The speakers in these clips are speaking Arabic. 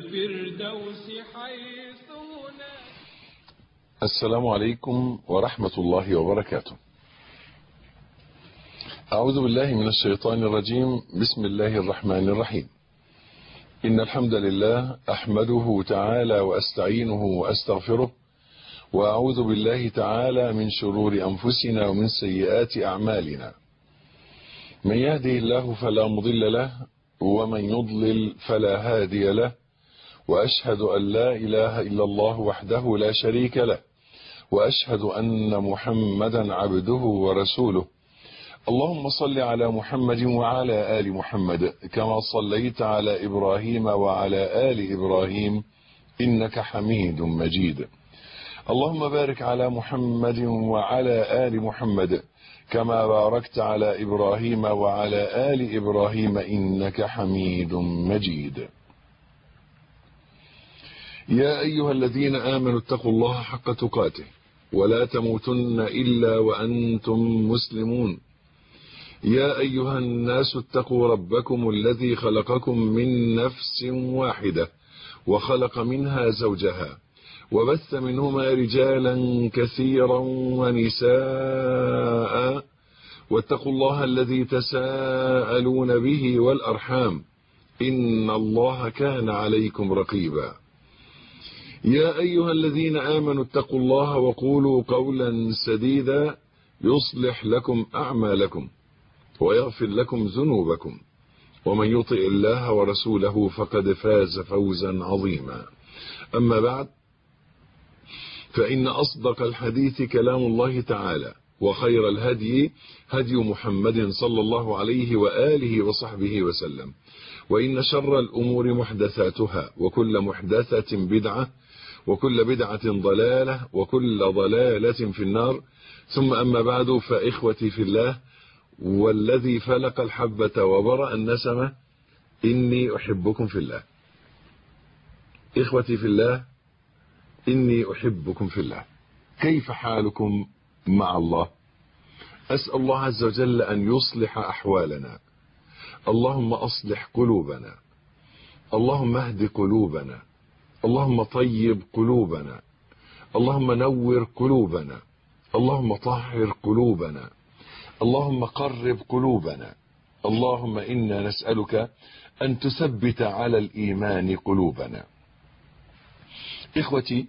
الفردوس حيث هناك. السلام عليكم ورحمة الله وبركاته. أعوذ بالله من الشيطان الرجيم. بسم الله الرحمن الرحيم. إن الحمد لله أحمده تعالى وأستعينه وأستغفره، وأعوذ بالله تعالى من شرور أنفسنا ومن سيئات أعمالنا. من يهده الله فلا مضل له، ومن يضلل فلا هادي له، وأشهد أن لا إله إلا الله وحده لا شريك له، وأشهد أن محمدا عبده ورسوله. اللهم صل على محمد وعلى آل محمد كما صليت على إبراهيم وعلى آل إبراهيم إنك حميد مجيد. اللهم بارك على محمد وعلى آل محمد كما باركت على إبراهيم وعلى آل إبراهيم إنك حميد مجيد. يا أيها الذين آمنوا اتقوا الله حق تقاته ولا تموتن إلا وأنتم مسلمون. يا أيها الناس اتقوا ربكم الذي خلقكم من نفس واحدة وخلق منها زوجها وبث منهما رجالا كثيرا ونساء، واتقوا الله الذي تساءلون به والأرحام إن الله كان عليكم رقيبا. يا أيها الذين آمنوا اتقوا الله وقولوا قولا سديدا يصلح لكم أعمالكم ويغفر لكم ذنوبكم، ومن يطع الله ورسوله فقد فاز فوزا عظيما. أما بعد، فإن أصدق الحديث كلام الله تعالى، وخير الهدي هدي محمد صلى الله عليه وآله وصحبه وسلم، وإن شر الأمور محدثاتها، وكل محدثة بدعة، وكل بدعة ضلالة، وكل ضلالة في النار. ثم أما بعد، فإخوتي في الله والذي فلق الحبة وبرأ النسمة، إني أحبكم في الله. إخوتي في الله، إني أحبكم في الله. كيف حالكم مع الله؟ أسأل الله عز وجل أن يصلح أحوالنا. اللهم أصلح قلوبنا، اللهم اهد قلوبنا، اللهم طيب قلوبنا، اللهم نور قلوبنا، اللهم طهر قلوبنا، اللهم قرب قلوبنا. اللهم إنا نسألك أن تثبت على الإيمان قلوبنا. إخوتي،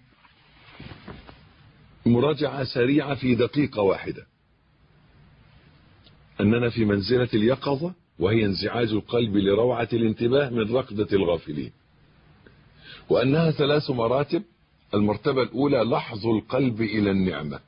مراجعة سريعة في دقيقة واحدة. أننا في منزلة اليقظة، وهي انزعاج القلب لروعة الانتباه من رقدة الغافلين، وأنها 3 مراتب. المرتبة الأولى لحظ القلب إلى النعمة،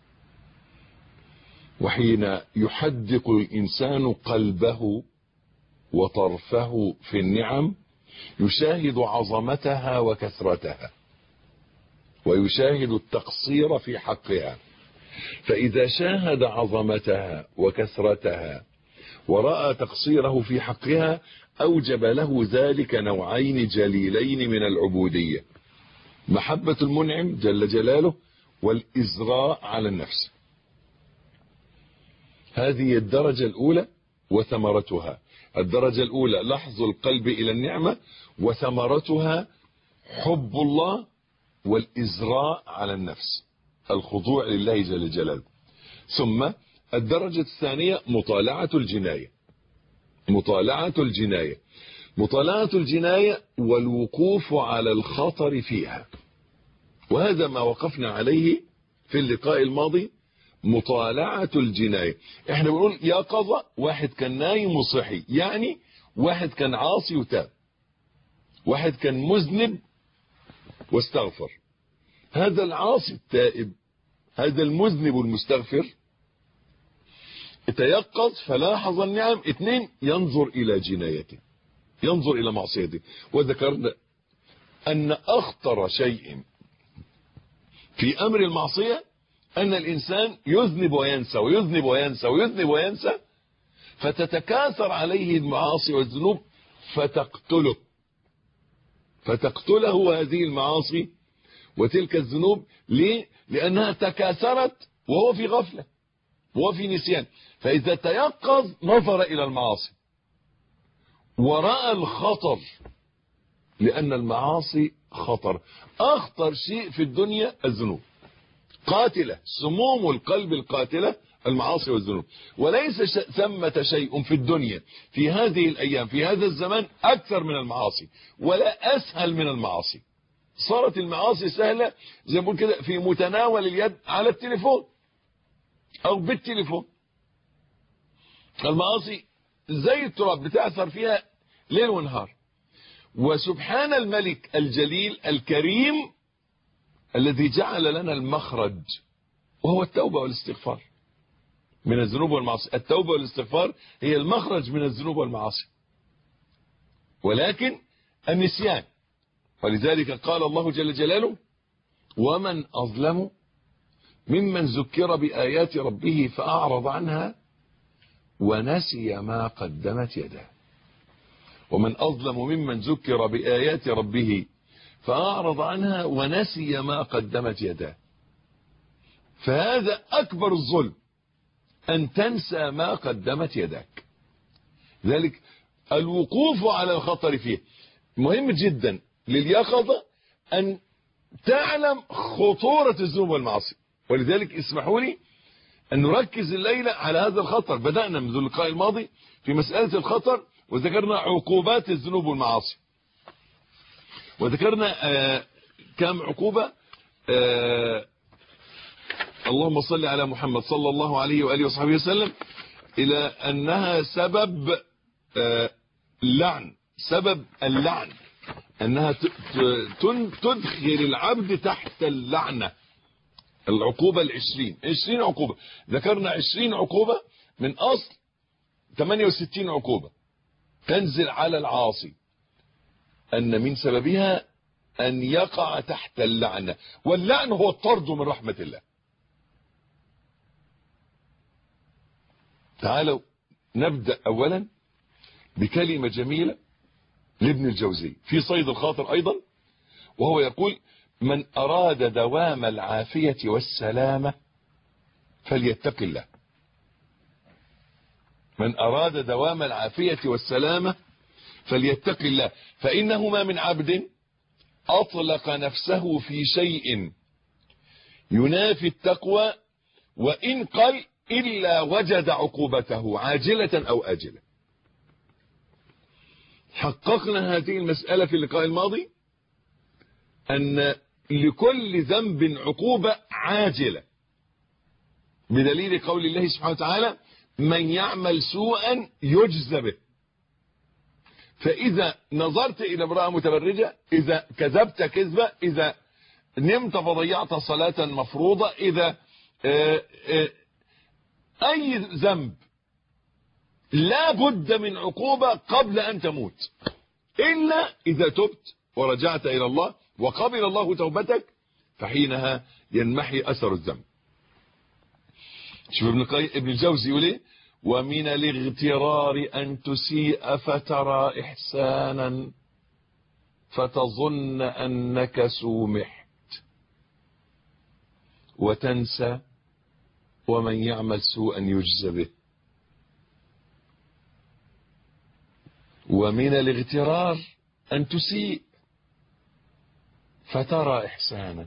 وحين يحدق الإنسان قلبه وطرفه في النعم يشاهد عظمتها وكثرتها، ويشاهد التقصير في حقها. فإذا شاهد عظمتها وكثرتها ورأى تقصيره في حقها، أوجب له ذلك نوعين جليلين من العبودية: محبة المنعم جل جلاله، والإزراء على النفس. هذه الدرجة الأولى وثمرتها. الدرجة الأولى لحظ القلب إلى النعمة، وثمرتها حب الله والإزراء على النفس، الخضوع لله جل جلاله. ثم الدرجة الثانية مطالعة الجناية. مطالعة الجناية، مطالعة الجناية والوقوف على الخطر فيها، وهذا ما وقفنا عليه في اللقاء الماضي. مطالعة الجناية، احنا بنقول يقظة، واحد كان نايم وصحي، يعني واحد كان عاصي وتاب، واحد كان مذنب واستغفر. هذا العاصي التائب، هذا المذنب المستغفر، تيقظ فلاحظ النعم. 2، ينظر إلى جنايته، ينظر إلى معصيته. وذكرنا أن أخطر شيء في أمر المعصية أن الإنسان يذنب وينسى ويذنب وينسى ويذنب وينسى، فتتكاثر عليه المعاصي والذنوب فتقتله هذه المعاصي وتلك الذنوب. ليه؟ لأنها تكاثرت وهو في غفلة وهو في نسيان. فإذا تيقظ نظر إلى المعاصي ورأى الخطر لأن المعاصي خطر. أخطر شيء في الدنيا الذنوب، قاتلة، سموم القلب القاتلة المعاصي والذنوب. وليس ثمة شيء في الدنيا في هذه الأيام في هذا الزمان أكثر من المعاصي، ولا أسهل من المعاصي. صارت المعاصي سهلة زي ما بقول كده في متناول اليد على التليفون أو بالتليفون. المعاصي زي التراب بتأثر فيها ليل ونهار. وسبحان الملك الجليل الكريم الذي جعل لنا المخرج، وهو التوبة والاستغفار من الذنوب والمعاصي. التوبة والاستغفار هي المخرج من الذنوب والمعاصي، ولكن النسيان. ولذلك قال الله جل جلاله: ومن أظلم ممن ذكر بآيات ربه فأعرض عنها ونسي ما قدمت يده. ومن أظلم ممن ذكر بآيات ربه فأعرض عنها ونسي ما قدمت يده. فهذا أكبر الظلم، أن تنسى ما قدمت يدك. ذلك الوقوف على الخطر فيه مهم جدا لليقظة، أن تعلم خطورة الذنوب والمعاصي. ولذلك اسمحوا لي أن نركز الليلة على هذا الخطر. بدأنا منذ اللقاء الماضي في مسألة الخطر، وذكرنا عقوبات الذنوب والمعاصي، وذكرنا كم عقوبة. اللهم صل على محمد صلى الله عليه وآله وصحبه وسلم، إلى أنها سبب لعن، سبب اللعن، أنها تدخل العبد تحت اللعنة. العقوبة 20 عقوبة. ذكرنا 20 عقوبة من أصل 68 عقوبة تنزل على العاصي، أن من سببها أن يقع تحت اللعنة. واللعن هو الطرد من رحمة الله. تعالوا نبدأ أولا بكلمة جميلة لابن الجوزي في صيد الخاطر أيضا، وهو يقول: من أراد دوام العافية والسلامة فليتق الله. من أراد دوام العافية والسلامة فليتق الله، فإنه ما من عبد أطلق نفسه في شيء ينافي التقوى وإن قل إلا وجد عقوبته عاجلة أو آجلة. حققنا هذه المسألة في اللقاء الماضي، أن لكل ذنب عقوبة عاجلة، بدليل قول الله سبحانه وتعالى: من يعمل سوءا يجزى به. فإذا نظرت إلى امرأة متبرجة، إذا كذبت كذبة، إذا نمت فضيعت صلاة مفروضة، إذا أي ذنب لا بد من عقوبة قبل أن تموت، إلا إذا تبت ورجعت إلى الله وقبل الله توبتك، فحينها ينمحي أثر الذنب. شوف ابن الجوزي يقول ايه: ومن الاغترار أن تسيء فترى إحسانا فتظن أنك سومحت وتنسى ومن يعمل سوءا يجزى به. ومن الاغترار أن تسيء فترى إحسانا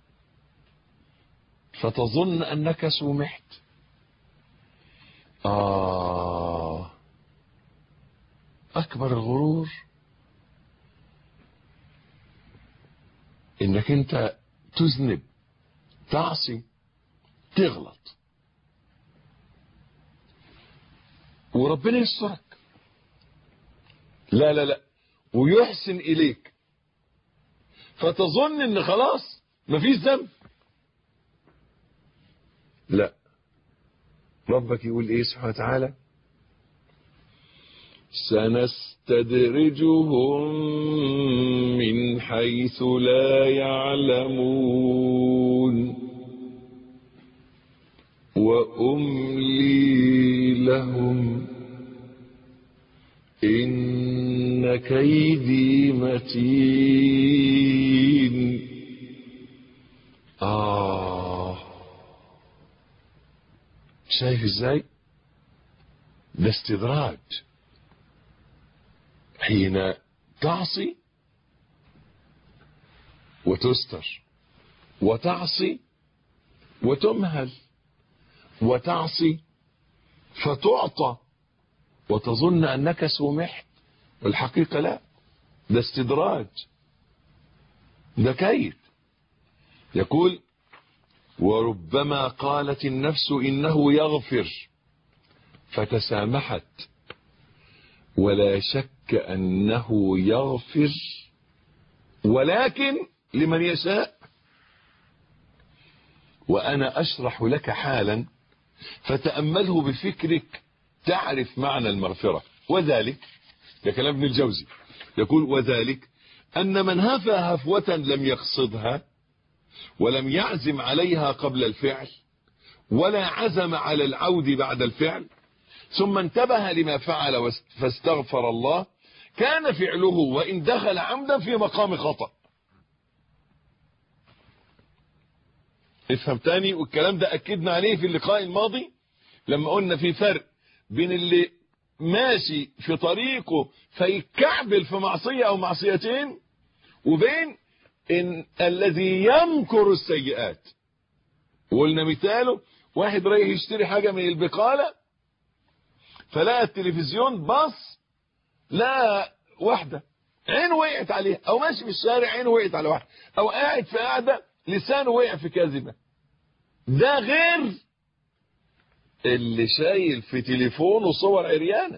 فتظن أنك سومحت. أكبر الغرور إنك أنت تذنب، تعصي، تغلط، وربنا يسترك. لا لا لا، ويحسن إليك، فتظن إن خلاص مفيش ذنب. لا، ربك يقول إيه سبحانه وتعالى: سنستدرجهم من حيث لا يعلمون وأملي لهم إن كيدي متين. شايف ازاي؟ ده استدراج. حين تعصي وتستر، وتعصي وتمهل، وتعصي فتعطى وتظن أنك سمحت، والحقيقة لا، ده استدراج، ده كيد. يقول: وربما قالت النفس إنه يغفر فتسامحت، ولا شك أنه يغفر، ولكن لمن يشاء. وأنا أشرح لك حالا فتأمله بفكرك تعرف معنى المغفرة. وذلك، ده كلام ابن الجوزي، يقول: وذلك أن من هفى هفوة لم يقصدها ولم يعزم عليها قبل الفعل ولا عزم على العود بعد الفعل، ثم انتبه لما فعل فاستغفر الله، كان فعله وإن دخل عمدا في مقام خطأ. افهم تاني، والكلام ده أكدنا عليه في اللقاء الماضي لما قلنا في فرق بين اللي ماشي في طريقه فيكعبل في معصية أو معصيتين، وبين إن الذي يمكر السيئات. وقلنا مثاله: واحد رايح يشتري حاجة من البقالة فلقى التلفزيون، بص لا واحدة عينه وقعت عليها، او ماشي في الشارع عينه وقعت على واحدة، او قاعد في قاعدة لسانه وقع في كاذبة. ده غير اللي شايل في تليفونه صور عريانة،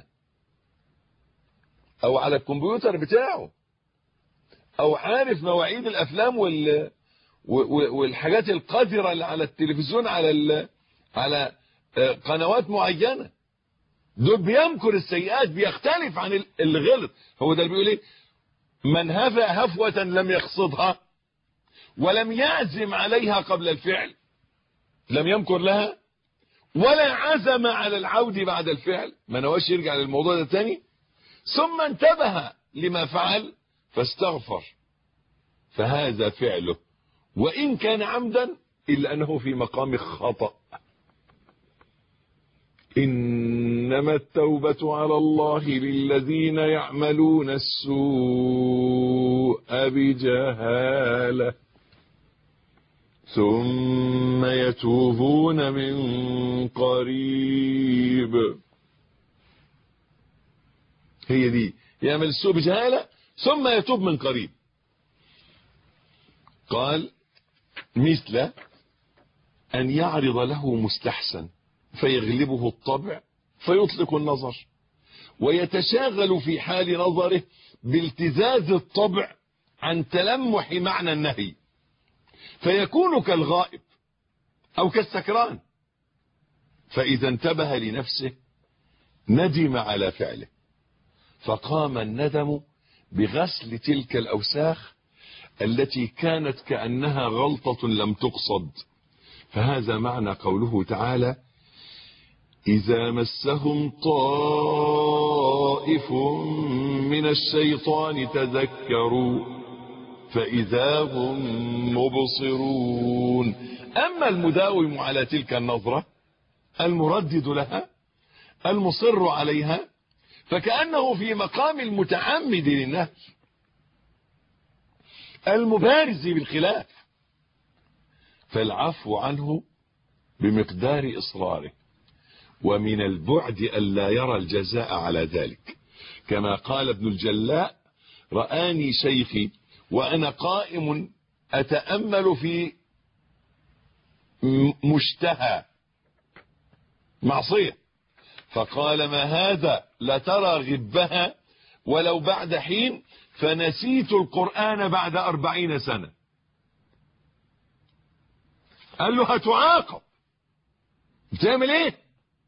او على الكمبيوتر بتاعه، او عارف مواعيد الافلام والحاجات القذرة اللي على التلفزيون على قنوات معينة. دول بيمكر السيئات، بيختلف عن اللي غلط. هو ده اللي بيقول ايه: من هفى هفوة لم يقصدها ولم يعزم عليها قبل الفعل، لم يمكر لها ولا عزم على العود بعد الفعل، ما نواش يرجع للموضوع ده تاني، ثم انتبه لما فعل فاستغفر، فهذا فعله وإن كان عمدا إلا أنه في مقام خطأ. إنما التوبة على الله للذين يعملون السوء بجهالة ثم يتوبون من قريب. هي دي، يعمل السوء بجهالة ثم يتوب من قريب. قال: مثل أن يعرض له مستحسن فيغلبه الطبع فيطلق النظر، ويتشاغل في حال نظره بالتزاز الطبع عن تلمح معنى النهي، فيكون كالغائب أو كالسكران، فإذا انتبه لنفسه ندم على فعله، فقام الندم بغسل تلك الأوساخ التي كانت كأنها غلطة لم تقصد. فهذا معنى قوله تعالى: إذا مسهم طائف من الشيطان تذكروا فإذا هم مبصرون. أما المداوم على تلك النظرة المردد لها المصر عليها فكأنه في مقام المتعمد للنهي المبارز بالخلاف، فالعفو عنه بمقدار إصراره، ومن البعد ألا يرى الجزاء على ذلك، كما قال ابن الجلاء: رآني شيخي وأنا قائم أتأمل في مشتهى معصية، فقال: ما هذا؟ لترى غبها ولو بعد حين، فنسيت القرآن بعد 40 سنة. قال له: هتعاقب، بتعمل ايه؟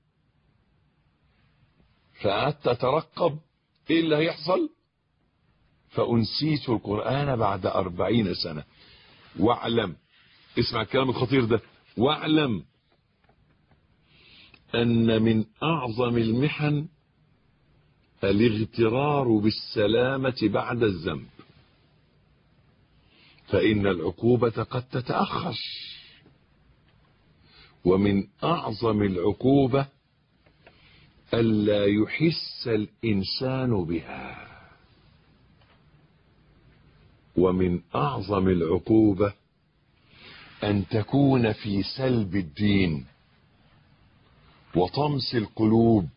فقعدت اترقب ايه اللي هيحصل، فأنسيت القرآن بعد 40 سنة. واعلم، اسمع الكلام الخطير ده، واعلم أن من أعظم المحن الاغترار بالسلامة بعد الذنب، فإن العقوبة قد تتأخر، ومن أعظم العقوبة ألا يحس الإنسان بها. ومن أعظم العقوبة أن تكون في سلب الدين وطمس القلوب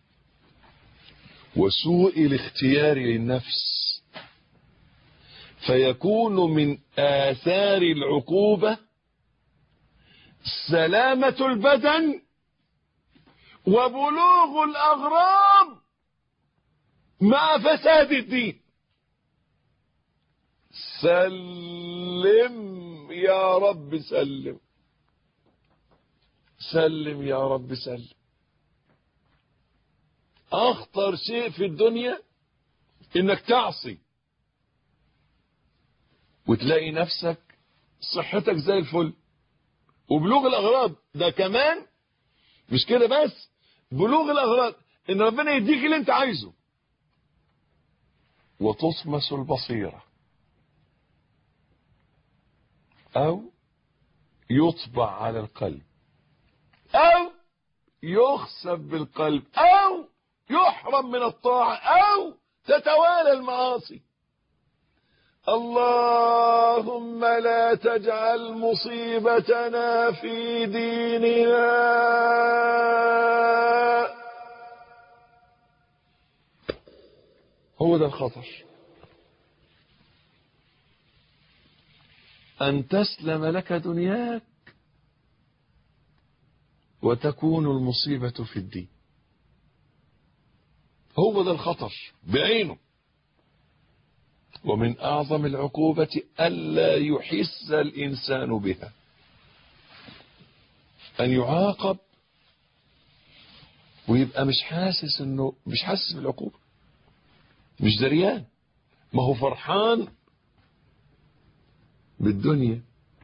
وسوء الاختيار للنفس، فيكون من آثار العقوبة سلامة البدن وبلوغ الأغراض مع فساد الدين. سلم يا رب سلم، سلم يا رب سلم. أخطر شيء في الدنيا إنك تعصي وتلاقي نفسك صحتك زي الفل وبلوغ الأغراض. ده كمان مش كده بس، بلوغ الأغراض إن ربنا يديك اللي أنت عايزه، وتطمس البصيرة أو يطبع على القلب أو يخسف بالقلب أو يحرم من الطاعة أو تتوالى المعاصي. اللهم لا تجعل مصيبتنا في ديننا. هو ده الخطر، أن تسلم لك دنياك وتكون المصيبة في الدين. هو ده الخطر بعينه. ومن أعظم العقوبة ألا يحس الإنسان بها، أن يعاقب ويبقى مش حاسس بالعقوبة، مش دريان، ما هو فرحان بالدنيا.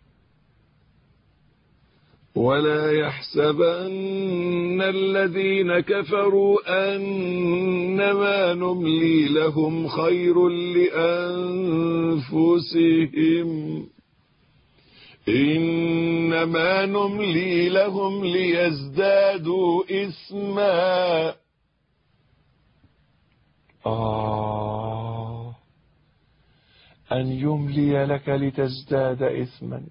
ولا يحسبن الذين كفروا أنما نملي لهم خير لأنفسهم إنما نملي لهم ليزدادوا إثما. أن يملي لك لتزداد إثما.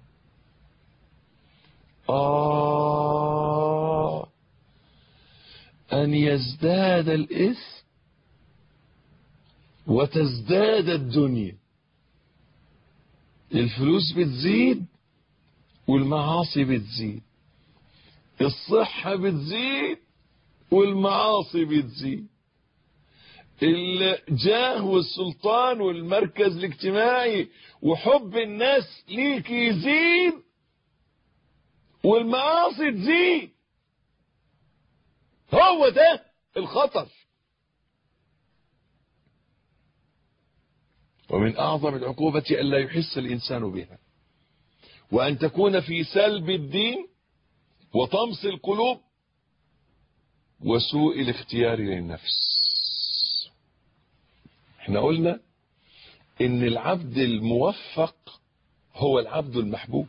أن يزداد الإثم وتزداد الدنيا. الفلوس بتزيد والمعاصي بتزيد، الصحة بتزيد والمعاصي بتزيد، الجاه والسلطان والمركز الاجتماعي وحب الناس ليك يزيد والمعاصي تزيد. هو ده الخطر. ومن أعظم العقوبة ألا يحس الإنسان بها، وأن تكون في سلب الدين وطمس القلوب وسوء الاختيار للنفس. احنا قلنا إن العبد الموفق هو العبد المحبوب.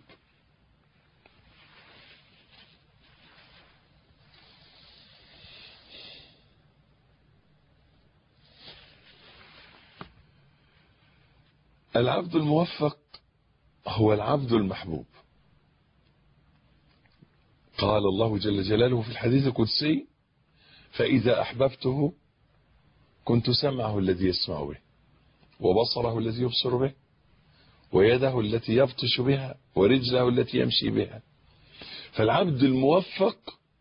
العبد الموفق هو العبد المحبوب. قال الله جل جلاله في الحديث القدسي: فإذا أحببته كنت سمعه الذي يسمع به، وبصره الذي يبصر به، ويده التي يبطش بها، ورجله التي يمشي بها. فالعبد الموفق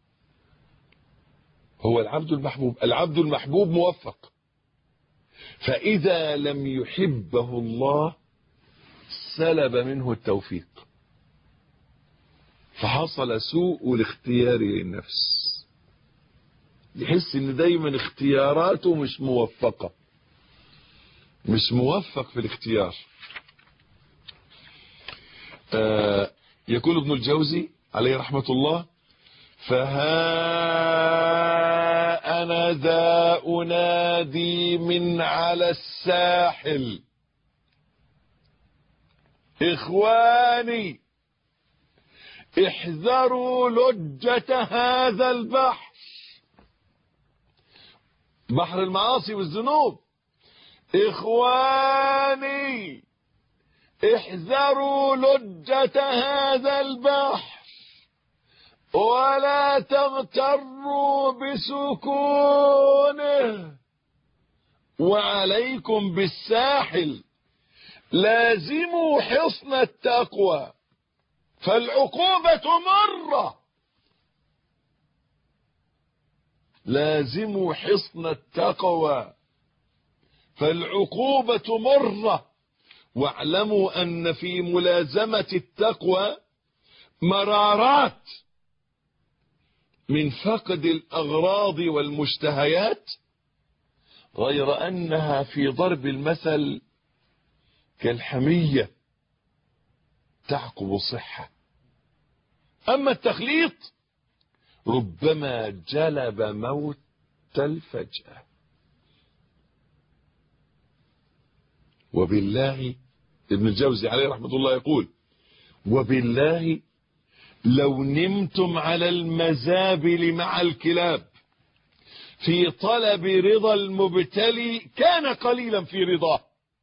هو العبد المحبوب. العبد المحبوب موفق، فإذا لم يحبه الله سلب منه التوفيق، فحصل سوء الاختيار للنفس. يحس ان دايما اختياراته مش موفقة، مش موفق في الاختيار. يقول ابن الجوزي عليه رحمة الله: فها أنا ذا أنادي من على الساحل إخواني احذروا لجة هذا البحر، بحر المعاصي والذنوب. إخواني احذروا لجة هذا البحر ولا تغتروا بسكونه، وعليكم بالساحل، لازموا حصن التقوى فالعقوبة مرة. لازموا حصن التقوى فالعقوبة مرة، واعلموا أن في ملازمة التقوى مرارات من فقد الأغراض والمشتهيات، غير أنها في ضرب المثل كالحمية تعقب صحة. أما التخليط ربما جلب موت الفجأة. وبالله، ابن الجوزي عليه رحمة الله يقول: وبالله لو نمتم على المزابل مع الكلاب في طلب رضا المبتلي كان قليلا في رضاه،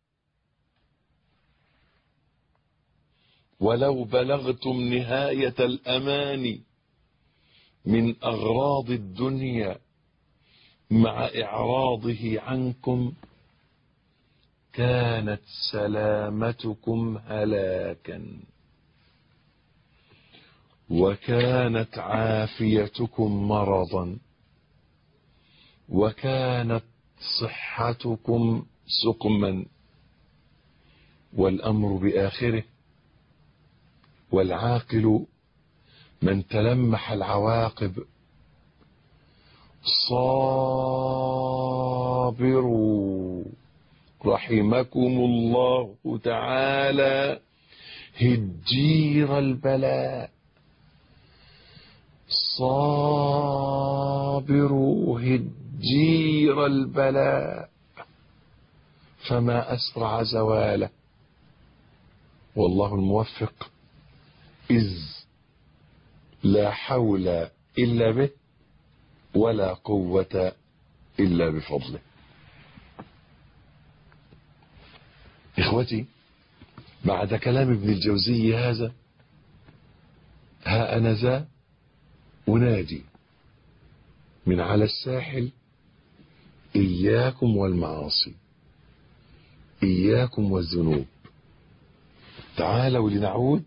ولو بلغتم نهاية الأمان من أغراض الدنيا مع إعراضه عنكم كانت سلامتكم هلاكا، وكانت عافيتكم مرضا، وكانت صحتكم سقما، والأمر بآخره. والعاقل من تلمح العواقب. صابروا رحمكم الله تعالى هجير البلاء، صابروا هجير البلاء، فما أسرع زواله. والله الموفق، إذ لا حول إلا به ولا قوة إلا بفضله. إخوتي، بعد كلام ابن الجوزي هذا، ها أنا ذا أنادي من على الساحل: إياكم والمعاصي، إياكم والذنوب. تعالوا لنعود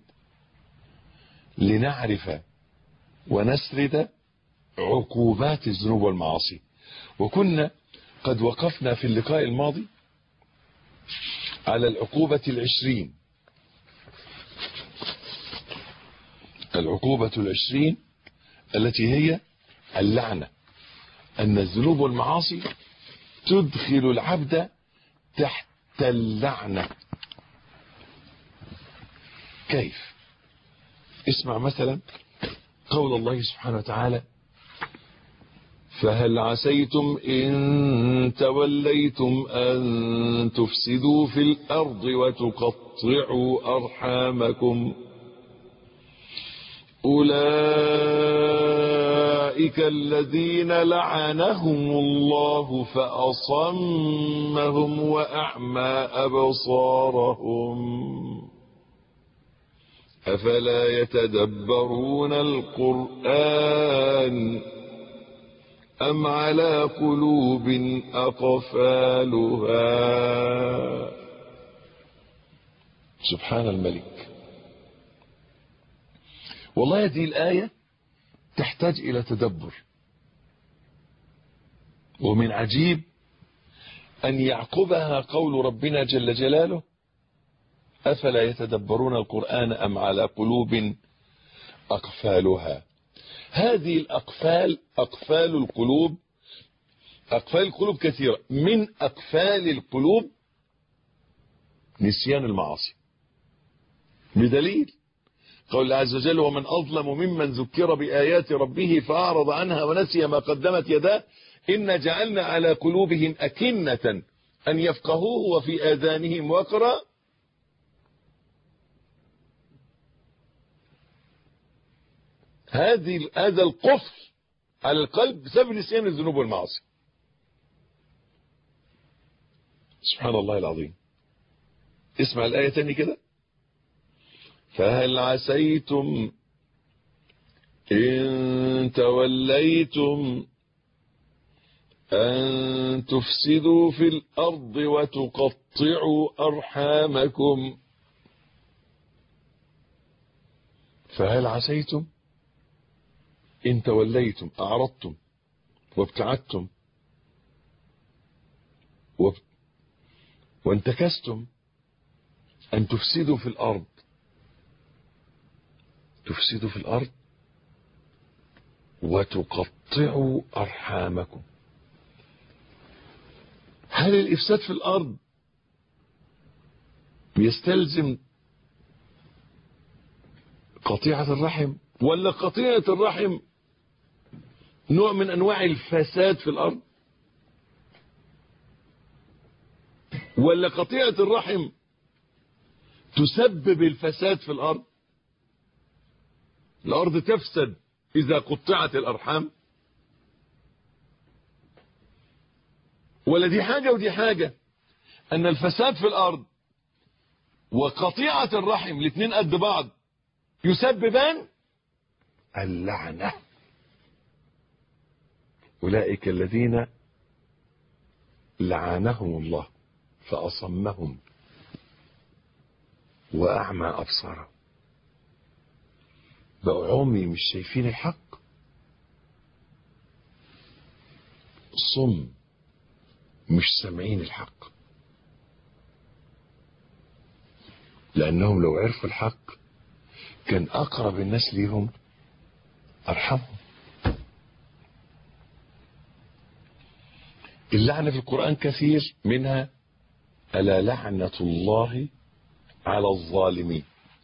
لنعرف ونسرد عقوبات الذنوب والمعاصي. وكنا قد وقفنا في اللقاء الماضي على العقوبة 20. العقوبة 20 التي هي اللعنة، أن الذنوب والمعاصي تدخل العبد تحت اللعنة. كيف؟ اسمع مثلا قول الله سبحانه وتعالى: فهل عسيتم إن توليتم أن تفسدوا في الأرض وتقطعوا أرحامكم أولئك الذين لعنهم الله فأصمهم وأعمى أبصارهم أفلا يتدبرون القرآن أم على قلوب أقفالها. سبحان الملك. والله هذه الآية تحتاج إلى تدبر، ومن عجيب أن يعقبها قول ربنا جل جلاله: أفلا يتدبرون القرآن أم على قلوب أقفالها. هذه الأقفال أقفال القلوب. أقفال القلوب كثيرة، من أقفال القلوب نسيان المعاصي، بدليل قول الله عز وجل: ومن أظلم ممن ذكر بآيات ربه فأعرض عنها ونسي ما قدمت يداه إنا جعلنا على قلوبهم أكنة أن يفقهوه وفي آذانهم وقرا. هذا القفل على القلب بسبب نسيان الذنوب والمعاصي. سبحان الله العظيم. اسمع الآية تاني كده: فهل عسيتم إن توليتم أن تفسدوا في الأرض وتقطعوا أرحامكم. فهل عسيتم إن توليتم، أعرضتم وابتعدتم وانتكستم، أن تفسدوا في الأرض، تفسدوا في الأرض وتقطعوا أرحامكم. هل الإفساد في الأرض يستلزم قطيعة الرحم، ولا قطيعة الرحم نوع من أنواع الفساد في الأرض، ولا قطيعة الرحم تسبب الفساد في الأرض؟ الأرض تفسد إذا قطعت الأرحام، ولا دي حاجة ودي حاجة؟ أن الفساد في الأرض وقطيعة الرحم الاثنين قد بعض يسببان اللعنة. أولئك الذين لعنهم الله فأصمهم وأعمى أبصارهم. بقوا عمي مش شايفين الحق، صم مش سامعين الحق، لأنهم لو عرفوا الحق كان أقرب الناس ليهم أرحمهم. اللعنة في القرآن كثير، منها ألا لعنة الله على الظالمين،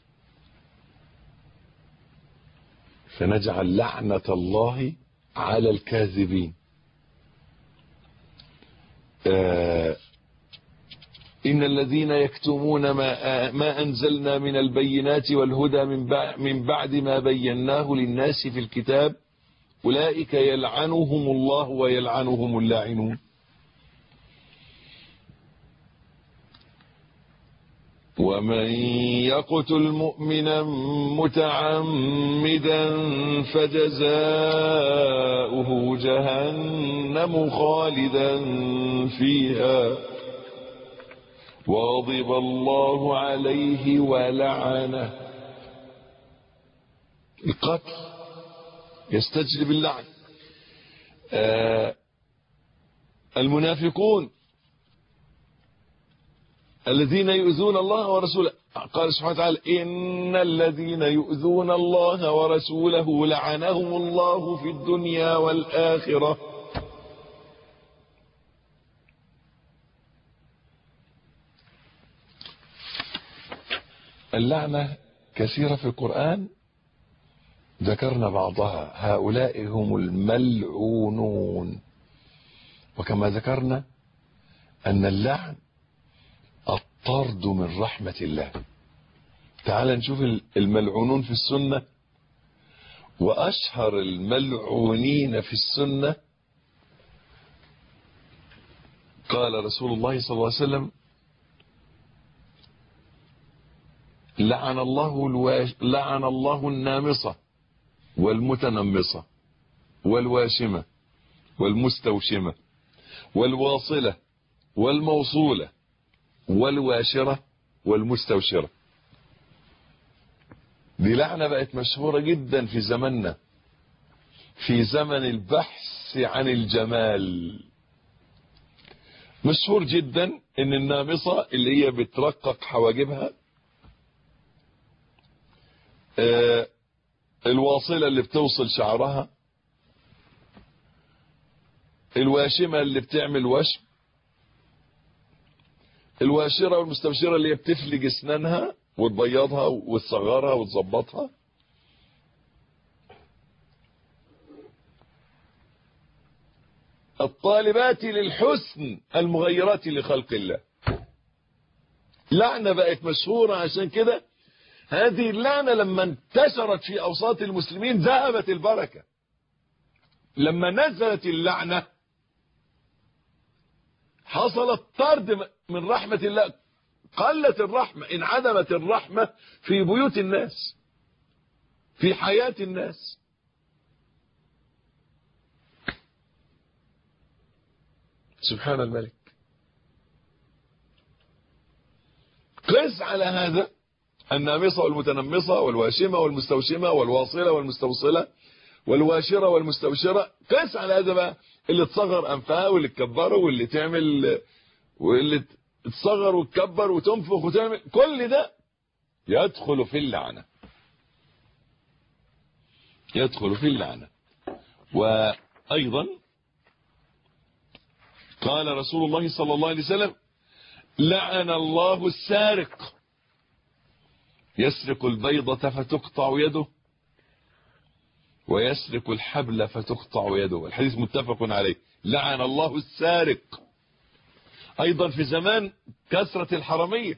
فنجعل لعنة الله على الكاذبين. إن الذين يكتمون ما أنزلنا من البينات والهدى من بعد ما بيناه للناس في الكتاب أولئك يلعنهم الله ويلعنهم اللاعنون. ومن يقتل مؤمنا متعمدا فجزاؤه جهنم خالدا فيها وغضب الله عليه ولعنه. القتل يستجلب اللعن. المنافقون الذين يؤذون الله ورسوله، قال سبحانه وتعالى إن الذين يؤذون الله ورسوله لعنهم الله في الدنيا والآخرة. اللعنة كثيرة في القرآن، ذكرنا بعضها. هؤلاء هم الملعونون. وكما ذكرنا أن اللعن الطرد من رحمة الله. تعال نشوف الملعونون في السنة، وأشهر الملعونين في السنة قال رسول الله صلى الله عليه وسلم لعن الله النامصة والمتنمصة والواشمة والمستوشمة والواصلة والموصولة والواشرة والمستوشرة. دي لعنة بقت مشهورة جدا في زمننا، في زمن البحث عن الجمال. مشهور جدا ان النامصة اللي هي بترقق حواجبها، الواصلة اللي بتوصل شعرها، الواشمة اللي بتعمل وشم، الواشرة والمستوشرة اللي هي بتفلج اسنانها وتبيضها وتصغرها وتظبطها، الطالبات للحسن المغيرات لخلق الله. لعنة بقت مشهورة. عشان كده هذه اللعنة لما انتشرت في أوساط المسلمين ذهبت البركة. لما نزلت اللعنة حصل الطرد من رحمة الله. قلت الرحمة، انعدمت الرحمة في بيوت الناس، في حياة الناس. سبحان الملك. قس على هذا النامصة والمتنمصة والواشمة والمستوشمة والواصلة والمستوصلة والواشرة والمستوشرة. قس على هذا بقى اللي تصغر أنفها واللي تكبره واللي تعمل واللي تصغر وتكبر وتنفخ وتعمل، كل ده يدخل في اللعنة، يدخل في اللعنة. وأيضا قال رسول الله صلى الله عليه وسلم: لعن الله السارق، يسرق البيضة فتقطع يده ويسرق الحبل فتقطع يده. الحديث متفق عليه. لعن الله السارق. أيضا في زمان كثرة الحرامية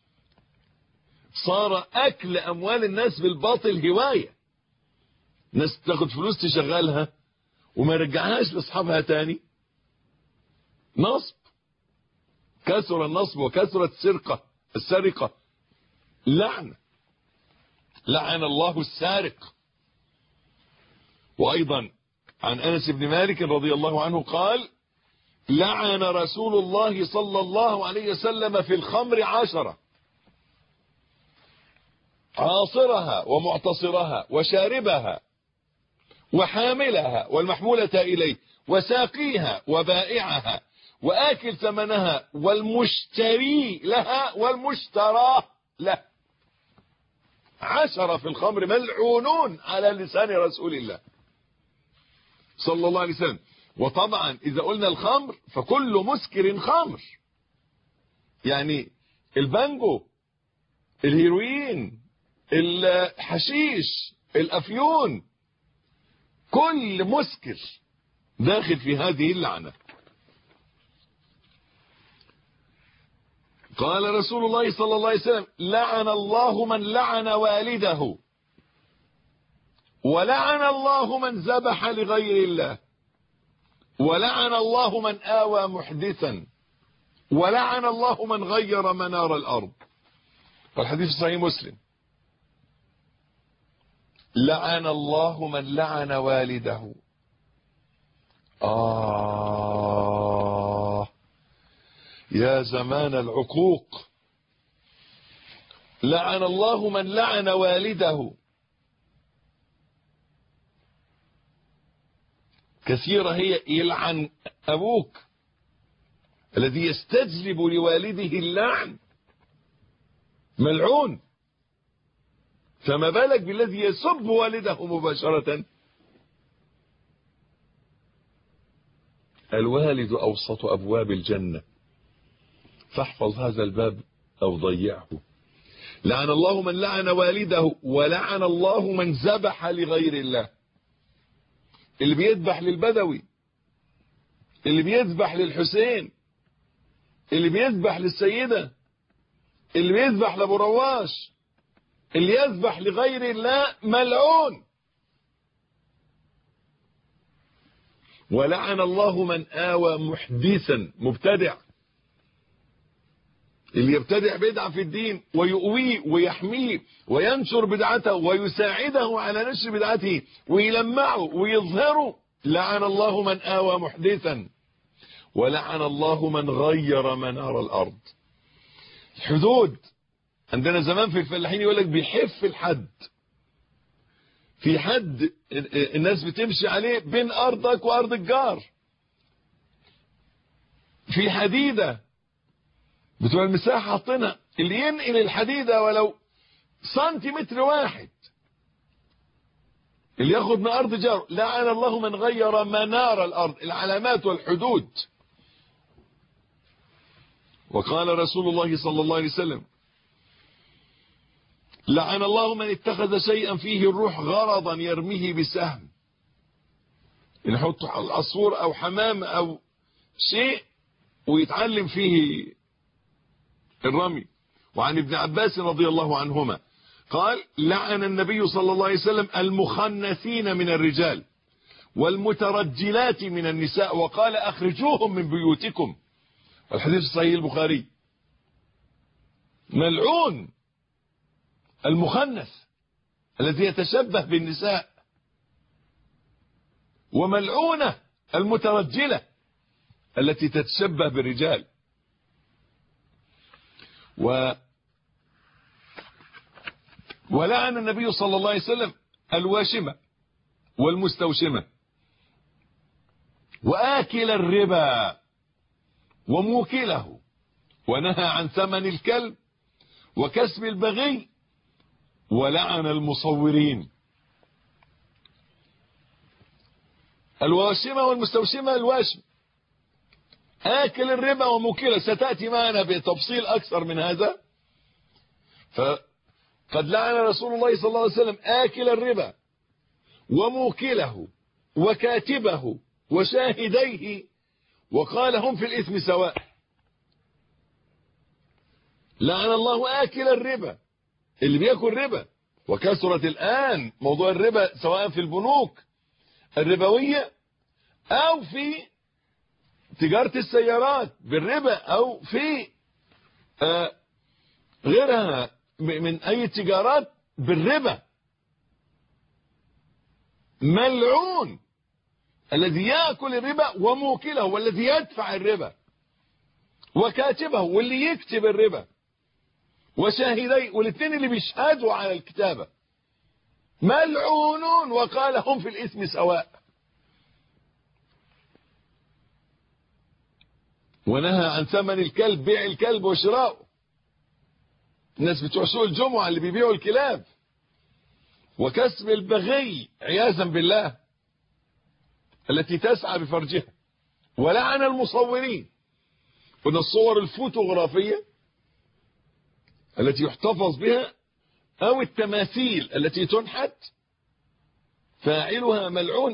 صار أكل أموال الناس بالباطل هواية، ناس تاخد فلوس تشغلها وما يرجعهاش لأصحابها تاني. نصب، كثر النصب وكثرت السرقة. لعنة، لعن الله السارق. وأيضا عن أنس بن مالك رضي الله عنه قال: لعن رسول الله صلى الله عليه وسلم في الخمر 10: عاصرها ومعتصرها وشاربها وحاملها والمحمولة إليه وساقيها وبائعها وآكل ثمنها والمشتري لها والمشترى له. 10 في الخمر ملعونون على لسان رسول الله صلى الله عليه وسلم. وطبعا إذا قلنا الخمر فكل مسكر خمر، يعني البانجو، الهيروين، الحشيش، الأفيون، كل مسكر داخل في هذه اللعنة. قال رسول الله صلى الله عليه وسلم: لعن الله من لعن والده، ولعن الله من ذبح لغير الله، ولعن الله من آوى محدثا، ولعن الله من غير منار الأرض. والحديث صحيح مسلم. لعن الله من لعن والده. يا زمان العقوق. لعن الله من لعن والده. كثيرة هي يلعن أبوك الذي يستجلب لوالده اللعن، ملعون، فما بالك بالذي يسب والده مباشرة. الوالد أوسط أبواب الجنة، فاحفظ هذا الباب أو ضيعه. لعن الله من لعن والده، ولعن الله من ذبح لغير الله. اللي بيذبح للبدوي، اللي بيذبح للحسين، اللي بيذبح للسيدة، اللي بيذبح لأبو رواش، اللي يذبح لغير الله ملعون. ولعن الله من آوى محدثا، مبتدع، اللي يبتدع بدعة في الدين ويؤويه ويحميه وينشر بدعته ويساعده على نشر بدعته ويلمعه ويظهره. لعن الله من آوى محدثا، ولعن الله من غير منار الأرض. الحدود عندنا زمان في الفلاحين يقول لك بيحف الحد، في حد الناس بتمشي عليه بين أرضك وأرض الجار، في حديدة بتبقى المساحة حاطينها، اللي ينقل الحديدة ولو سنتيمتر واحد اللي ياخد من أرض جاره. لعن الله من غير منار الأرض، العلامات والحدود. وقال رسول الله صلى الله عليه وسلم: لعن الله من اتخذ شيئا فيه الروح غرضا يرميه بسهم، يحط العصفور أو حمام أو شيء ويتعلم فيه الرمي. وعن ابن عباس رضي الله عنهما قال: لعن النبي صلى الله عليه وسلم المخنثين من الرجال والمترجلات من النساء، وقال: أخرجوهم من بيوتكم. الحديث صحيح البخاري. ملعون المخنث الذي يتشبه بالنساء، وملعونة المترجلة التي تتشبه بالرجال. ولعن النبي صلى الله عليه وسلم الواشمة والمستوشمة وآكل الربا وموكله، ونهى عن ثمن الكلب وكسب البغي، ولعن المصورين. الواشمة والمستوشمة، الواشم آكل الربا وموكله، ستأتي معنا بتفصيل أكثر من هذا. فقد لعن رسول الله صلى الله عليه وسلم آكل الربا وموكله وكاتبه وشاهديه، وقال هم في الإثم سواء. لعن الله آكل الربا، اللي بياكل ربا، وكثرت الآن موضوع الربا سواء في البنوك الربوية أو في تجارة السيارات بالربا أو في غيرها من أي تجارات بالربا. ملعون الذي يأكل الربا وموكله، والذي يدفع الربا، وكاتبه واللي يكتب الربا، وشاهدي والاثنين اللي بيشهدوا على الكتابة. ملعونون، وقال هم في الإثم سواء. ونهى عن ثمن الكلب، بيع الكلب وشراؤه، الناس بتوع سوق الجمعة اللي بيبيعوا الكلاب، وكسب البغي عياذا بالله التي تسعى بفرجها. ولعن المصورين، وان الصور الفوتوغرافية التي يحتفظ بها او التماثيل التي تنحت فاعلها ملعون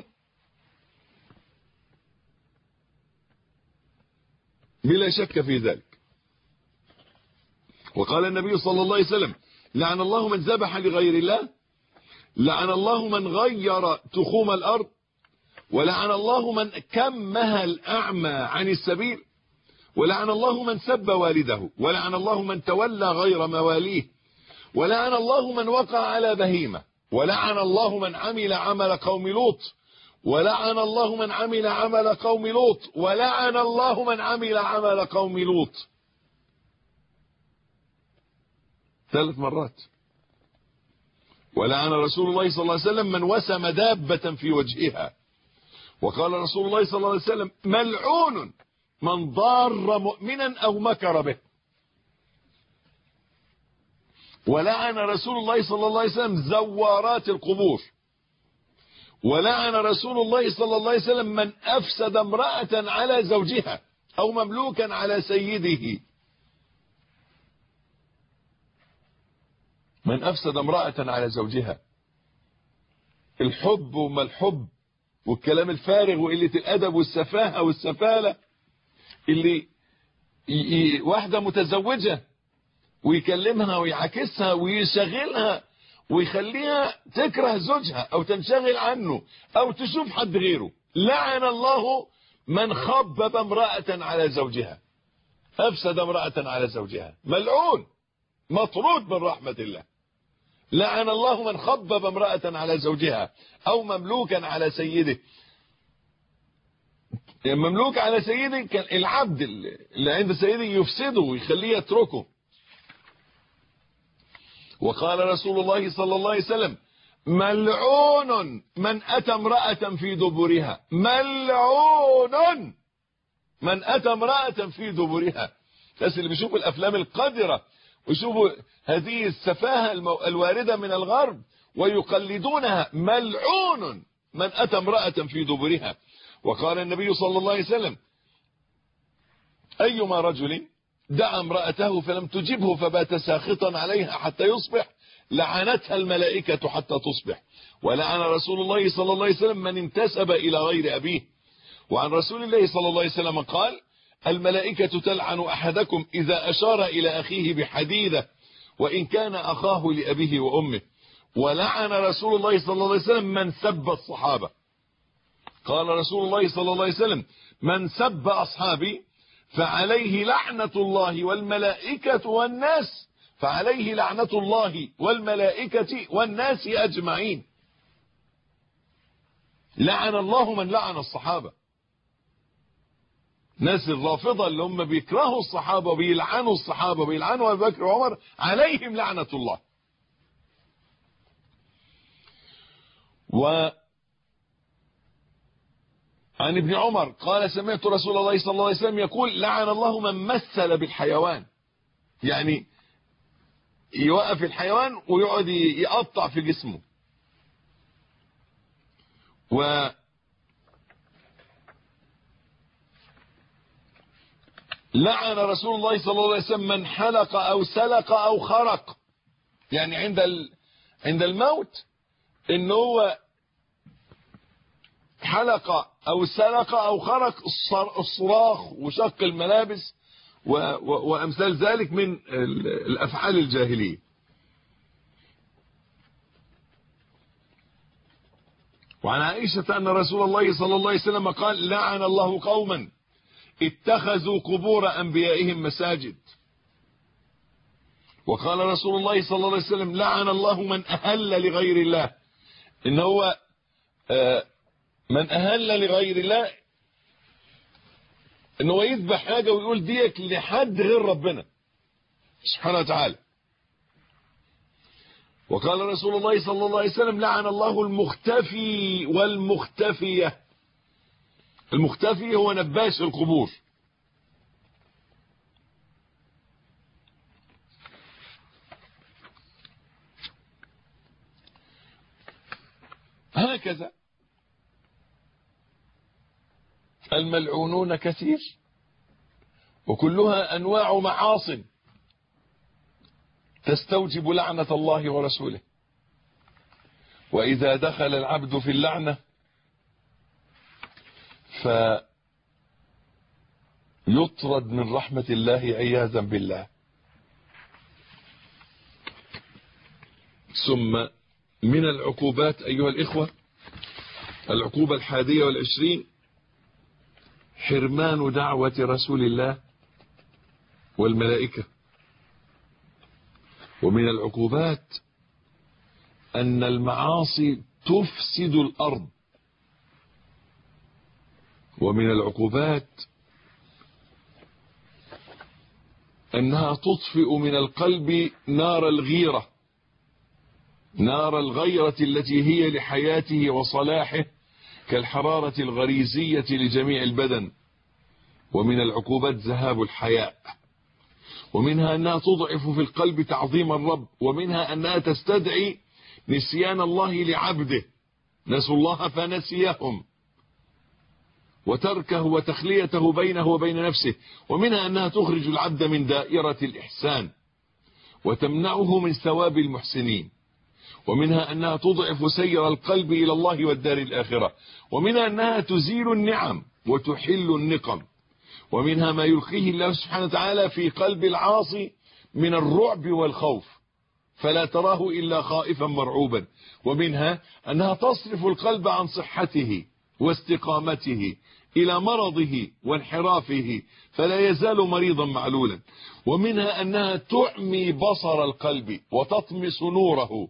بلا شك في ذلك. وقال النبي صلى الله عليه وسلم: لعن الله من ذبح لغير الله، لعن الله من غير تخوم الأرض، ولعن الله من كمها الأعمى عن السبيل، ولعن الله من سب والده، ولعن الله من تولى غير مواليه، ولعن الله من وقع على بهيمة، ولعن الله من عمل عمل قوم لوط، ولعن الله من عمل عمل قوم لوط، ولعن الله من عمل عمل قوم لوط. 3 مرات. ولعن رسول الله صلى الله عليه وسلم من وسم دابة في وجهها، وقال رسول الله صلى الله عليه وسلم: ملعون من ضار مؤمنا أو مكر به. ولعن رسول الله صلى الله عليه وسلم زوارات القبور، ولعن رسول الله صلى الله عليه وسلم من أفسد امرأة على زوجها أو مملوكا على سيده. من أفسد امرأة على زوجها، الحب وما الحب والكلام الفارغ وقلة الأدب والسفاهة والسفالة، اللي واحدة متزوجة ويكلمها ويعاكسها ويشغلها ويخليها تكره زوجها أو تنشغل عنه أو تشوف حد غيره. لعن الله من خبب امرأة على زوجها، أفسد امرأة على زوجها، ملعون مطرود من رحمة الله. لعن الله من خبب امرأة على زوجها أو مملوكا على سيده. مملوك على سيده كان العبد اللي عند سيده يفسده ويخليه يتركه. وقال رسول الله صلى الله عليه وسلم: ملعون من أتى امرأة في دبرها. ملعون من أتى امرأة في دبرها. الناس اللي بيشوفوا الأفلام القذرة ويشوفوا هذه السفاهة الواردة من الغرب ويقلدونها. ملعون من أتى امرأة في دبرها. وقال النبي صلى الله عليه وسلم: أيما رجل دعا امرأته فلم تجبه فبات ساخطا عليها حتى يصبح لعنتها الملائكة حتى تصبح. ولعن رسول الله صلى الله عليه وسلم من انتسب إلى غير أبيه. وعن رسول الله صلى الله عليه وسلم قال: الملائكة تلعن أحدكم إذا أشار إلى أخيه بحديدة وإن كان أخاه لأبيه وأمه. ولعن رسول الله صلى الله عليه وسلم من سب الصحابة. قال رسول الله صلى الله عليه وسلم: من سب أصحابي فعليه لعنة الله والملائكة والناس فعليه لعنة الله والملائكة والناس أجمعين. لعن الله من لعن الصحابة. ناس الرافضة اللي هم بيكرهوا الصحابة وبيلعنوا الصحابة وبيلعنوا أبي بكر وعمر عليهم لعنة الله. وعن ابن عمر قال سمعت رسول الله صلى الله عليه وسلم يقول لعن الله من مثل بالحيوان، يعني يوقف الحيوان ويقعد يقطع في جسمه. لعن رسول الله صلى الله عليه وسلم من حلق أو سلق أو خرق، يعني عند الموت إن هو حلق أو سلق أو خرق، الصراخ وشق الملابس وأمثال ذلك من الأفعال الجاهلية. وعن عائشة أن رسول الله صلى الله عليه وسلم قال لعن الله قوما اتخذوا قبور أنبيائهم مساجد. وقال رسول الله صلى الله عليه وسلم لعن الله من أهل لغير الله، إن هو من أهل لغير الله إن هو يذبح حاجة ويقول ديك لحد غير ربنا سبحانه وتعالى. وقال رسول الله صلى الله عليه وسلم لعن الله المختفي والمختفية. المختفي هو نباش القبور. هكذا الملعونون كثير، وكلها أنواع معاصٍ تستوجب لعنة الله ورسوله. وإذا دخل العبد في اللعنة فيطرد من رحمة الله عياذا بالله. ثم من العقوبات أيها الإخوة، العقوبة 21 حرمان دعوة رسول الله والملائكة. ومن العقوبات أن المعاصي تفسد الأرض. ومن العقوبات أنها تطفئ من القلب نار الغيرة، نار الغيرة التي هي لحياته وصلاحه كالحرارة الغريزية لجميع البدن. ومن العقوبات ذهاب الحياء. ومنها أنها تضعف في القلب تعظيم الرب. ومنها أنها تستدعي نسيان الله لعبده، نسوا الله فنسيهم، وتركه وتخليته بينه وبين نفسه. ومنها أنها تخرج العبد من دائرة الإحسان وتمنعه من ثواب المحسنين. ومنها أنها تضعف سير القلب إلى الله والدار الآخرة. ومنها أنها تزيل النعم وتحل النقم. ومنها ما يلقيه الله سبحانه وتعالى في قلب العاصي من الرعب والخوف فلا تراه إلا خائفا مرعوبا. ومنها أنها تصرف القلب عن صحته واستقامته إلى مرضه وانحرافه فلا يزال مريضا معلولا. ومنها أنها تعمي بصر القلب وتطمس نوره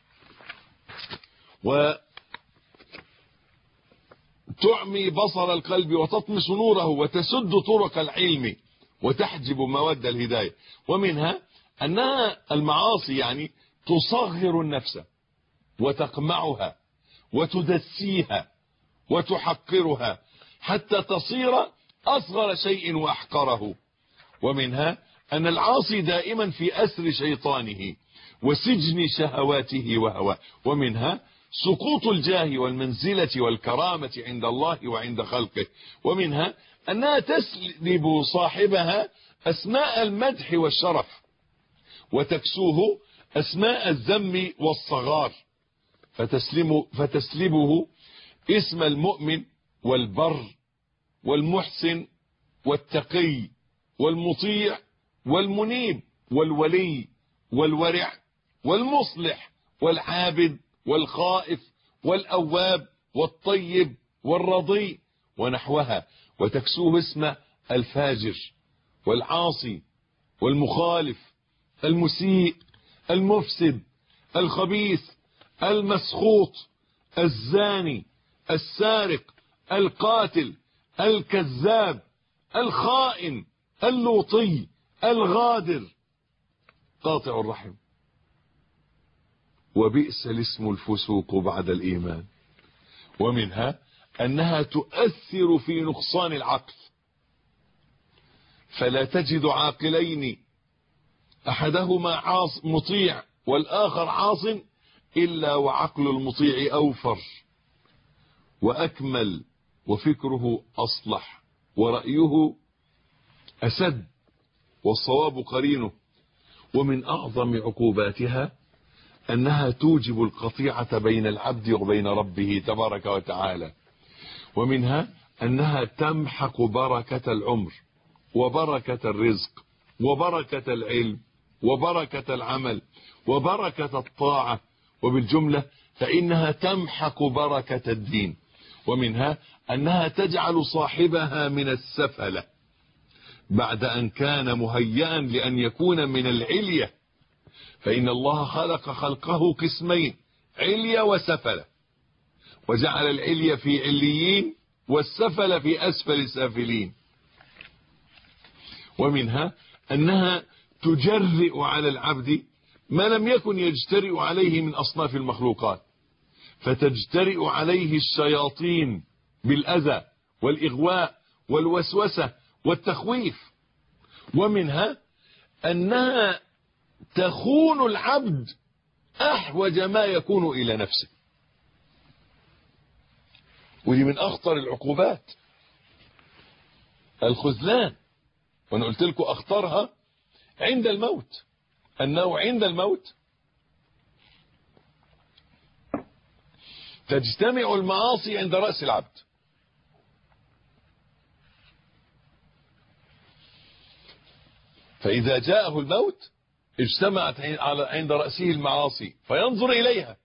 وتسد طرق العلم وتحجب مواد الهداية. ومنها أنها المعاصي يعني تصغر النفس وتقمعها وتدسيها وتحقرها حتى تصير أصغر شيء وأحقره. ومنها أن العاصي دائما في أسر شيطانه وسجن شهواته وهواه. ومنها سقوط الجاه والمنزلة والكرامة عند الله وعند خلقه. ومنها أنها تسلب صاحبها أسماء المدح والشرف وتكسوه أسماء الذم والصغار، فتسلبه اسم المؤمن والبر والمحسن والتقي والمطيع والمنيب والولي والورع والمصلح والعابد والخائف والأواب والطيب والرضي ونحوها، وتكسوه اسم الفاجر والعاصي والمخالف المسيء، المفسد، الخبيث، المسخوط، الزاني، السارق، القاتل، الكذاب، الخائن، اللوطي، الغادر، قاطع الرحم. وبئس الاسم الفسوق بعد الإيمان. ومنها أنها تؤثر في نقصان العقل، فلا تجد عاقلين أحدهما مطيع والآخر عاص إلا وعقل المطيع أوفر وأكمل وفكره أصلح ورأيه أسد والصواب قرينه. ومن أعظم عقوباتها أنها توجب القطيعة بين العبد وبين ربه تبارك وتعالى. ومنها أنها تمحق بركة العمر وبركة الرزق وبركة العلم وبركة العمل وبركة الطاعة، وبالجملة فإنها تمحق بركة الدين. ومنها أنها تجعل صاحبها من السفلة بعد أن كان مهيئا لأن يكون من العلية، فإن الله خلق خلقه قسمين، علية وسفلة، وجعل العلية في عليين والسفل في أسفل السافلين. ومنها أنها تجرئ على العبد ما لم يكن يجترئ عليه من أصناف المخلوقات، فتجترئ عليه الشياطين بالأذى والإغواء والوسوسة والتخويف. ومنها أنها تخون العبد أحوج ما يكون إلى نفسه، ودي من أخطر العقوبات، الخذلان. وأنا قلت لكم أخطرها عند الموت، أنه عند الموت تجتمع المعاصي عند رأس العبد، فإذا جاءه الموت اجتمعت عند رأسه المعاصي فينظر إليها.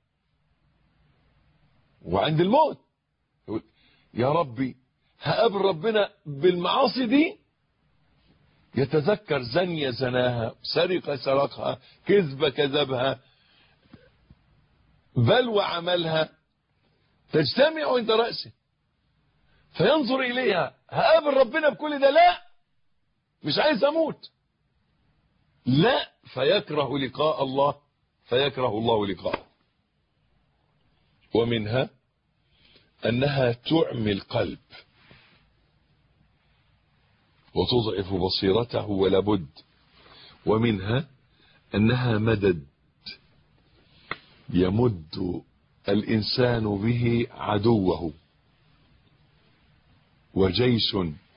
وعند الموت يقول يا ربي هقابل ربنا بالمعاصي دي، يتذكر زنية زناها، سرقة سرقها، كذبة كذبها، بلوى عملها، تجتمع عند رأسه فينظر إليها. هقابل ربنا بكل ده؟ لا، مش عايز أموت. لا، فيكره لقاء الله، فيكره الله لقاءه. ومنها أنها تعمي القلب وتضعف بصيرته ولا بد. ومنها أنها مدد يمد الإنسان به عدوه، وجيش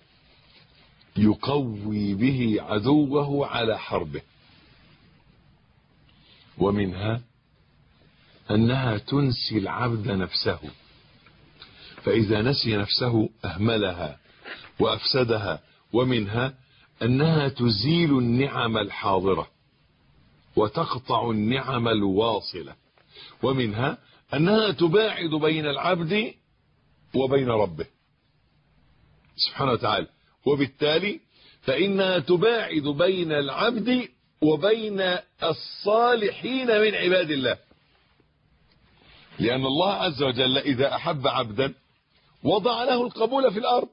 يقوي به عدوه على حربه. ومنها أنها تنسي العبد نفسه، فإذا نسي نفسه أهملها وأفسدها. ومنها أنها تزيل النعم الحاضرة وتقطع النعم الواصلة. ومنها أنها تباعد بين العبد وبين ربه سبحانه وتعالى، وبالتالي فإنها تباعد بين العبد وبين الصالحين من عباد الله، لأن الله عز وجل إذا أحب عبدا وضع له القبول في الأرض،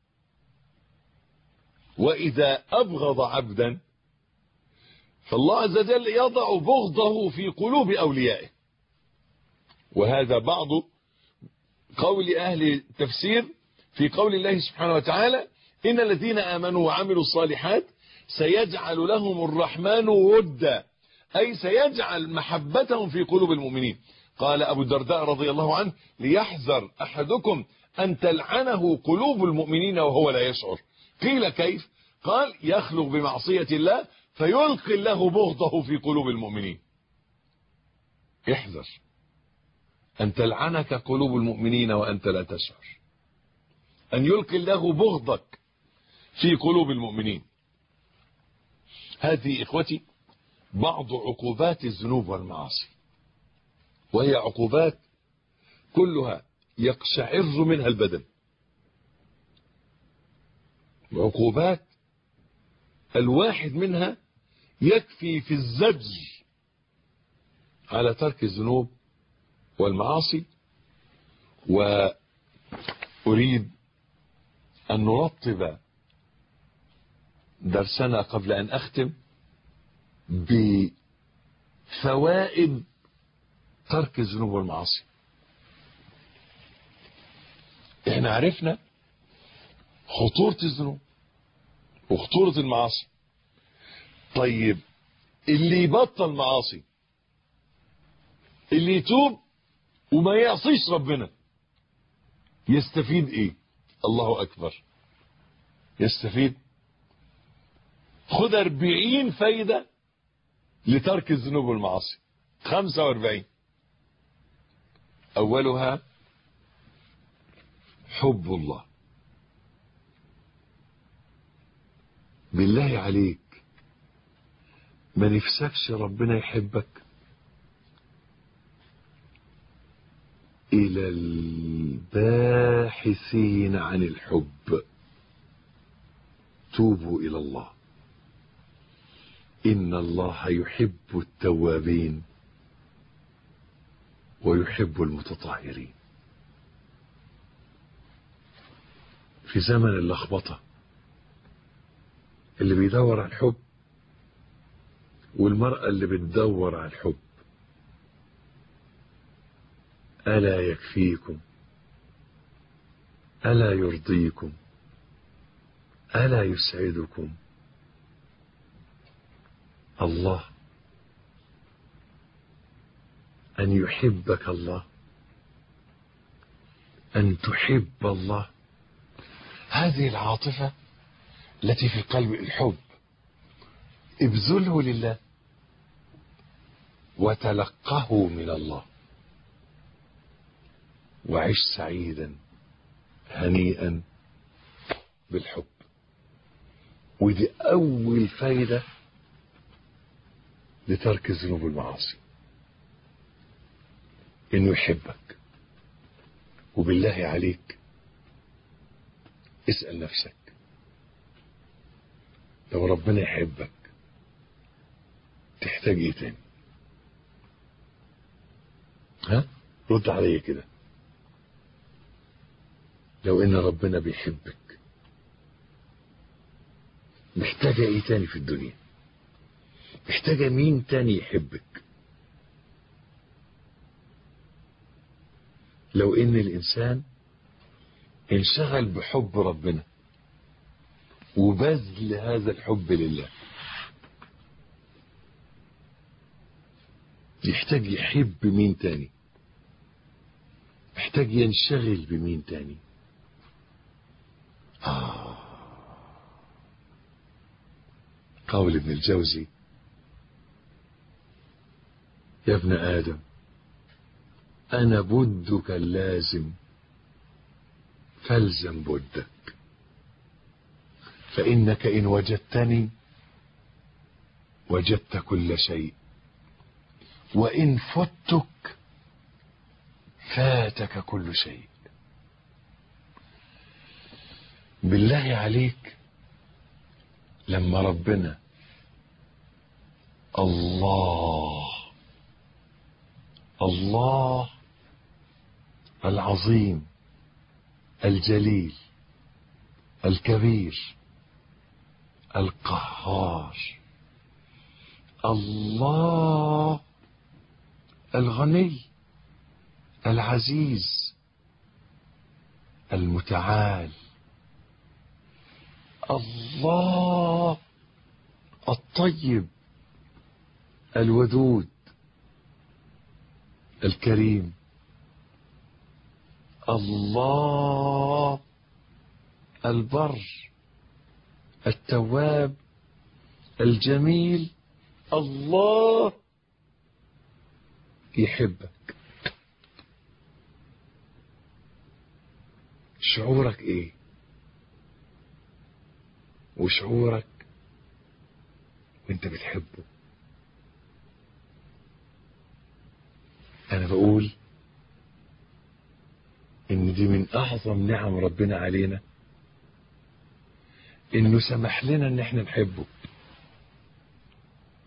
وإذا أبغض عبدا فالله عز وجل يضع بغضه في قلوب أوليائه. وهذا بعض قول أهل التفسير في قول الله سبحانه وتعالى إن الذين آمنوا وعملوا الصالحات سيجعل لهم الرحمن ودا، أي سيجعل محبتهم في قلوب المؤمنين. قال أبو الدرداء رضي الله عنه ليحذر أحدكم أن تلعنه قلوب المؤمنين وهو لا يشعر. قيل كيف؟ قال يخلق بمعصية الله فيلقي له بغضه في قلوب المؤمنين. احذر أن تلعنك قلوب المؤمنين وأنت لا تشعر، أن يلقي له بغضك في قلوب المؤمنين. هذه إخوتي بعض عقوبات الذنوب والمعاصي، وهي عقوبات كلها يقشعر منها البدن، عقوبات الواحد منها يكفي في الزجر على ترك الذنوب والمعاصي. وأريد أن نرتب درسنا قبل أن أختم بفوائد ترك الذنوب والمعاصي. احنا عرفنا خطورة الذنوب وخطورة المعاصي. طيب اللي يبطل معاصي، اللي يتوب وما يعصيش ربنا، يستفيد ايه؟ الله اكبر، يستفيد. خد 40 فايدة لترك الذنوب والمعاصي، 45. اولها حب الله. بالله عليك ما نفسكش ربنا يحبك؟ إلى الباحثين عن الحب توبوا إلى الله، إن الله يحب التوابين ويحب المتطهرين. في زمن اللخبطة اللي بيدور على الحب والمرأة اللي بتدور على الحب، ألا يكفيكم؟ ألا يرضيكم؟ ألا يسعدكم؟ الله، أن يحبك الله، أن تحب الله. هذه العاطفة التي في قلب الحب ابذله لله وتلقه من الله وعش سعيدا هنيئا بالحب. ودي أول فايدة لترك الذنوب والمعاصي، إنه يحبك. وبالله عليك اسأل نفسك، لو ربنا يحبك تحتاج ايه تاني؟ ها؟ رد عليا كده. لو ان ربنا بيحبك محتاجة ايه تاني في الدنيا؟ محتاجة مين تاني يحبك؟ لو ان الانسان انشغل بحب ربنا وبذل هذا الحب لله، يحتاج يحب مين تاني؟ محتاج ينشغل بمين تاني؟ قول ابن الجوزي: يا ابن آدم أنا بدك اللازم فالزم بدك، فإنك إن وجدتني وجدت كل شيء، وإن فتك فاتك كل شيء. بالله عليك لما ربنا الله العظيم الجليل الكبير القهار، الله الغني العزيز المتعال، الله الطيب الودود الكريم، الله البر التواب الجميل، الله يحبك. شعورك ايه؟ وشعورك وانت بتحبه؟ انا بقول ان دي من اعظم نعم ربنا علينا، انه سمح لنا ان احنا نحبه.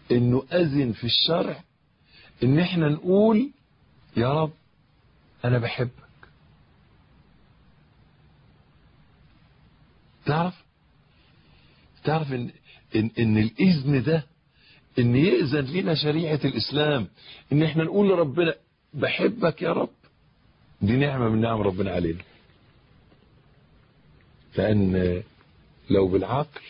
انه اذن في الشرع ان احنا نقول يا رب انا بحبك. تعرف ان الاذن ده، ان يأذن لنا شريعة الاسلام ان احنا نقول لربنا بحبك يا رب، دي نعمة من نعم ربنا علينا. لان لو بالعقل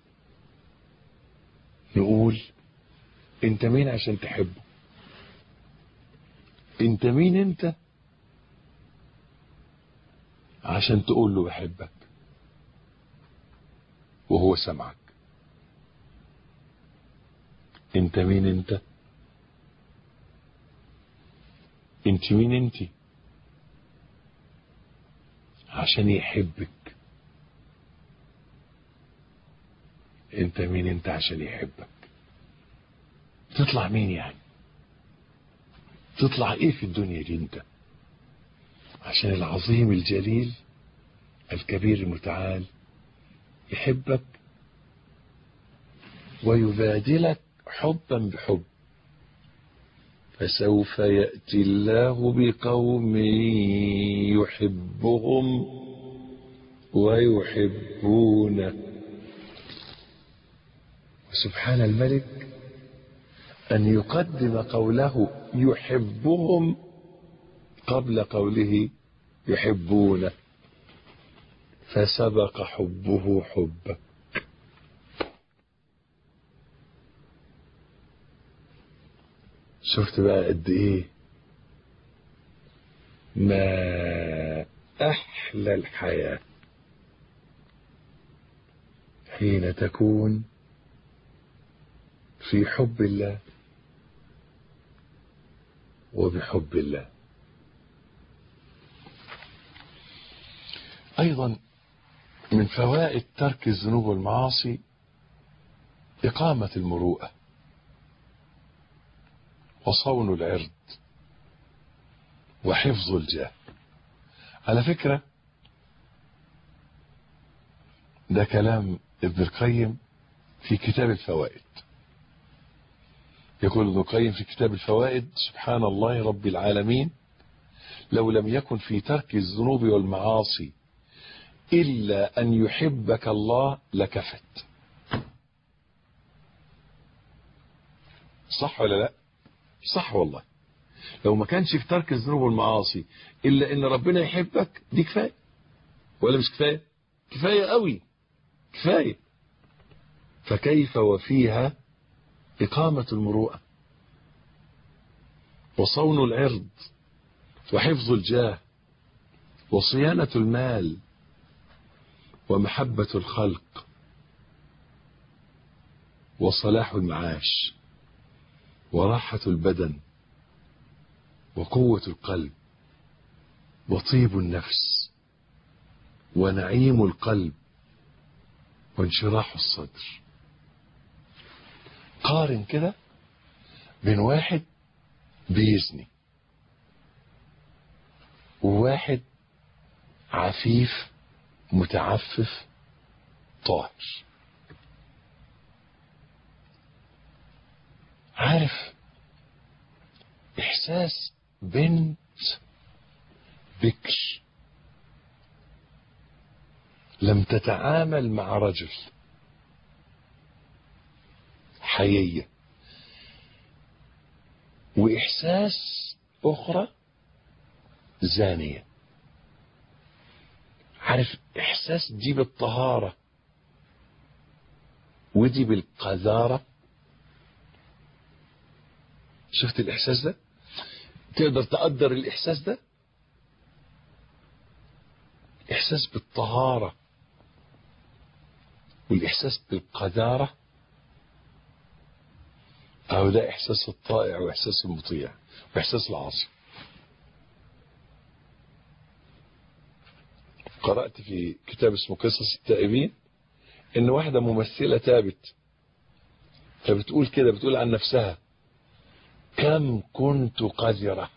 نقول انت مين عشان تحبه؟ انت مين انت عشان تقول له بحبك وهو سمعك؟ انت مين انت؟ انت مين انت عشان يحبك؟ انت مين انت عشان يحبك؟ تطلع مين يعني؟ تطلع ايه في الدنيا دي انت عشان العظيم الجليل الكبير المتعال يحبك ويبادلك حبا بحب؟ فسوف يأتي الله بقوم يحبهم ويحبونه. سبحان الملك أن يقدم قوله يحبهم قبل قوله يحبونه، فسبق حبه حبه. شفت بقى قد ايه ما احلى الحياة حين تكون في حب الله وبحب الله. ايضا من فوائد ترك الذنوب والمعاصي اقامة المروءة وصون العرض وحفظ الجاه. على فكرة ده كلام ابن القيم في كتاب الفوائد. يقول ابن القيم في كتاب الفوائد: سبحان الله رب العالمين، لو لم يكن في ترك الذنوب والمعاصي إلا أن يحبك الله لكفت. صح ولا لا؟ صح والله. لو ما كانش في ترك الذنوب والمعاصي إلا أن ربنا يحبك دي كفاية، ولا مش كفاية؟ كفاية قوي، كفاية. فكيف وفيها إقامة المروءة وصون العرض وحفظ الجاه وصيانة المال ومحبة الخلق وصلاح المعاش وراحة البدن وقوة القلب وطيب النفس ونعيم القلب وانشراح الصدر. قارن كده بين واحد بيزني وواحد عفيف متعفف طاهر. عارف احساس بنت بكر لم تتعامل مع رجل حيية، واحساس اخرى زانية؟ عارف احساس دي بالطهارة ودي بالقذارة؟ شفت الاحساس ده؟ تقدر تقدر الاحساس ده؟ احساس بالطهارة والاحساس بالقذارة، أو ده إحساس الطائع وإحساس المطيع وإحساس العاصي. قرأت في كتاب اسمه قصص التائبين إن واحدة ممثلة تابت، فبتقول كده، بتقول عن نفسها: كم كنت قذرة.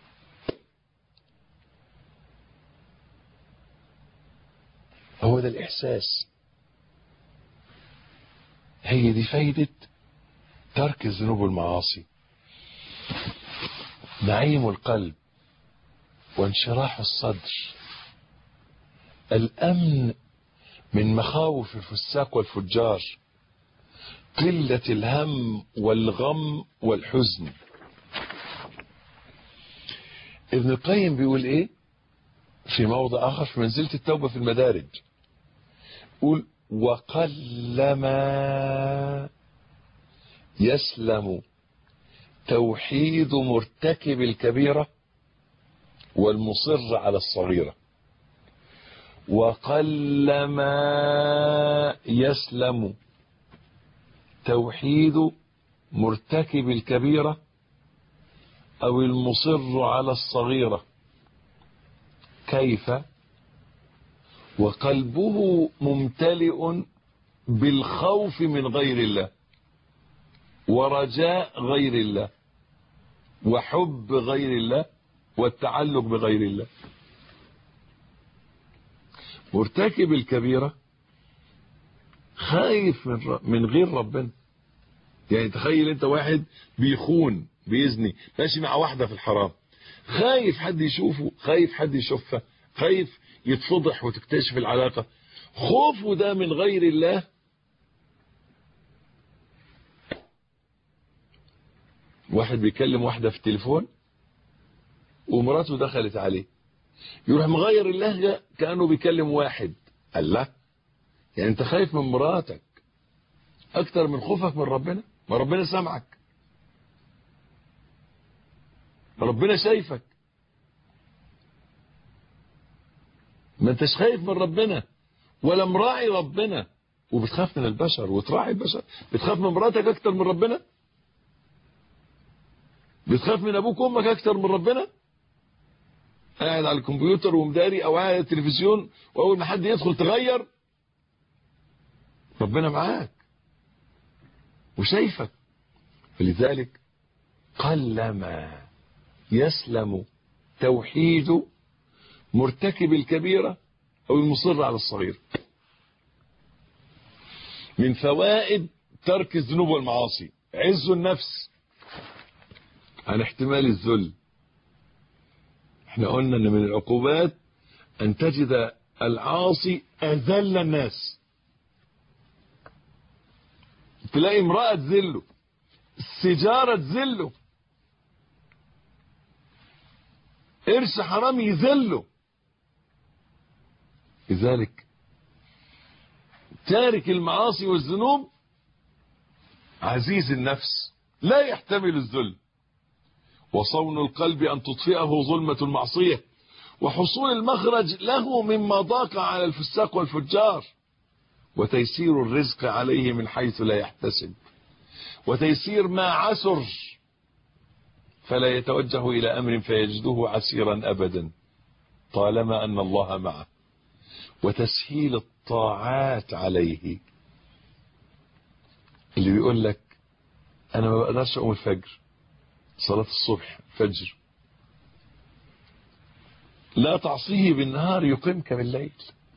هو ده الإحساس. هي دي فايدة ترك الذنوب والمعاصي نعيم القلب وانشراح الصدر، الأمن من مخاوف الفساق والفجار، قلة الهم والغم والحزن. ابن القيم بيقول ايه في موضع آخر في منزلة التوبة في المدارج؟ يقول وقلما يسلم توحيد مرتكب الكبيرة والمصر على الصغيرة. وقلما يسلم توحيد مرتكب الكبيرة أو المصر على الصغيرة. كيف؟ وقلبه ممتلئ بالخوف من غير الله ورجاء غير الله وحب غير الله والتعلق بغير الله. مرتكب الكبيرة خايف من غير ربنا. يعني تخيل انت واحد بيخون بيزني ماشي مع واحدة في الحرام، خايف حد يشوفه، خايف حد يشوفها، خايف يتفضح وتكتشف العلاقة. خوفه ده من غير الله. واحد بيكلم واحدة في التليفون ومراته دخلت عليه، يروح مغير اللهجة كأنه بيكلم واحد. الله، يعني انت خايف من مراتك اكتر من خوفك من ربنا؟ ما ربنا سامعك، ربنا شايفك، ما انتش خايف من ربنا ولا مراعي ربنا وبتخاف من البشر وتراعي البشر. بتخاف من مراتك اكتر من ربنا؟ بتخاف من ابوك وامك اكتر من ربنا؟ قاعد على الكمبيوتر ومداري او قاعد على التلفزيون واول ما حد يدخل تغير. ربنا معاك وشايفك. فلذلك قلما يسلم توحيد مرتكب الكبيرة او المصر على الصغير. من فوائد ترك الذنوب والمعاصي عز النفس عن احتمال الذل. احنا قلنا ان من العقوبات ان تجد العاصي اذل الناس. تلاقي امرأة تذله، السجارة تذله، قرش حرام يذله. لذلك تارك المعاصي والذنوب عزيز النفس لا يحتمل الذل. وصون القلب أن تطفئه ظلمة المعصية، وحصول المخرج له مما ضاق على الفساق والفجار، وتيسير الرزق عليه من حيث لا يحتسب، وتيسير ما عسر فلا يتوجه إلى أمر فيجده عسيرا أبدا طالما أن الله معه، وتسهيل الطاعات عليه. اللي بيقول لك أنا ما بقدرش أقوم الفجر، صلاة الصبح فجر، لا تعصيه بالنهار يقيمك بالليل.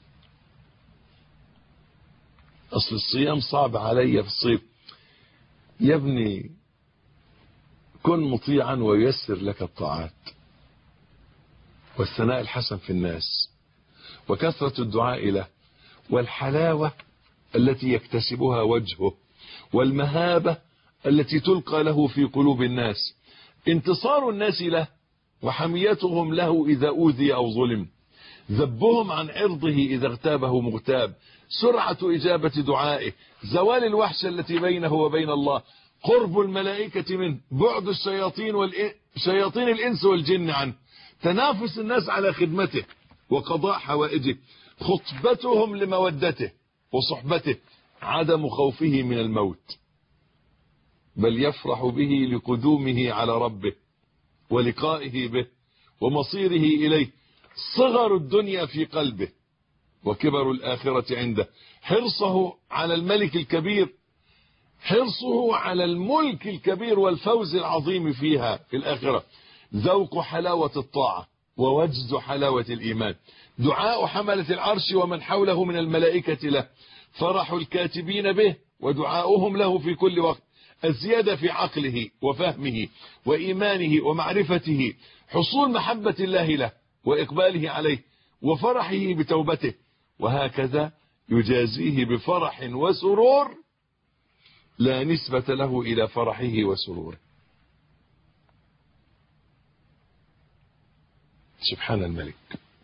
أصل الصيام صعب علي في الصيف. يا ابني كن مطيعا ويسر لك الطاعات والثناء الحسن في الناس وكثرة الدعاء له والحلاوة التي يكتسبها وجهه والمهابة التي تلقى له في قلوب الناس، انتصار الناس له وحميتهم له إذا أوذي أو ظلم، ذبهم عن عرضه إذا اغتابه مغتاب، سرعة إجابة دعائه، زوال الوحشة التي بينه وبين الله، قرب الملائكة منه، بعد شياطين الإنس والجن عنه، تنافس الناس على خدمته وقضاء حوائجه، خطبتهم لمودته وصحبته، عدم خوفه من الموت بل يفرح به لقدومه على ربه ولقائه به ومصيره إليه، صغر الدنيا في قلبه وكبر الآخرة عنده، حرصه على الملك الكبير، حرصه على الملك الكبير والفوز العظيم فيها في الآخرة، ذوق حلاوة الطاعة ووجد حلاوة الإيمان، دعاء حملة العرش ومن حوله من الملائكة له، فرح الكاتبين به ودعاؤهم له في كل وقت، الزيادة في عقله وفهمه وإيمانه ومعرفته، حصول محبة الله له وإقباله عليه وفرحه بتوبته، وهكذا يجازيه بفرح وسرور لا نسبة له إلى فرحه وسروره. سبحان الملك.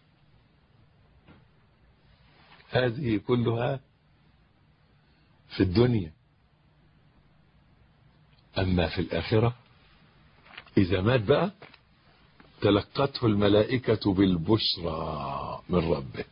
هذه كلها في الدنيا. أما في الآخرة إذا مات بقى تلقته الملائكة بالبشرى من ربه،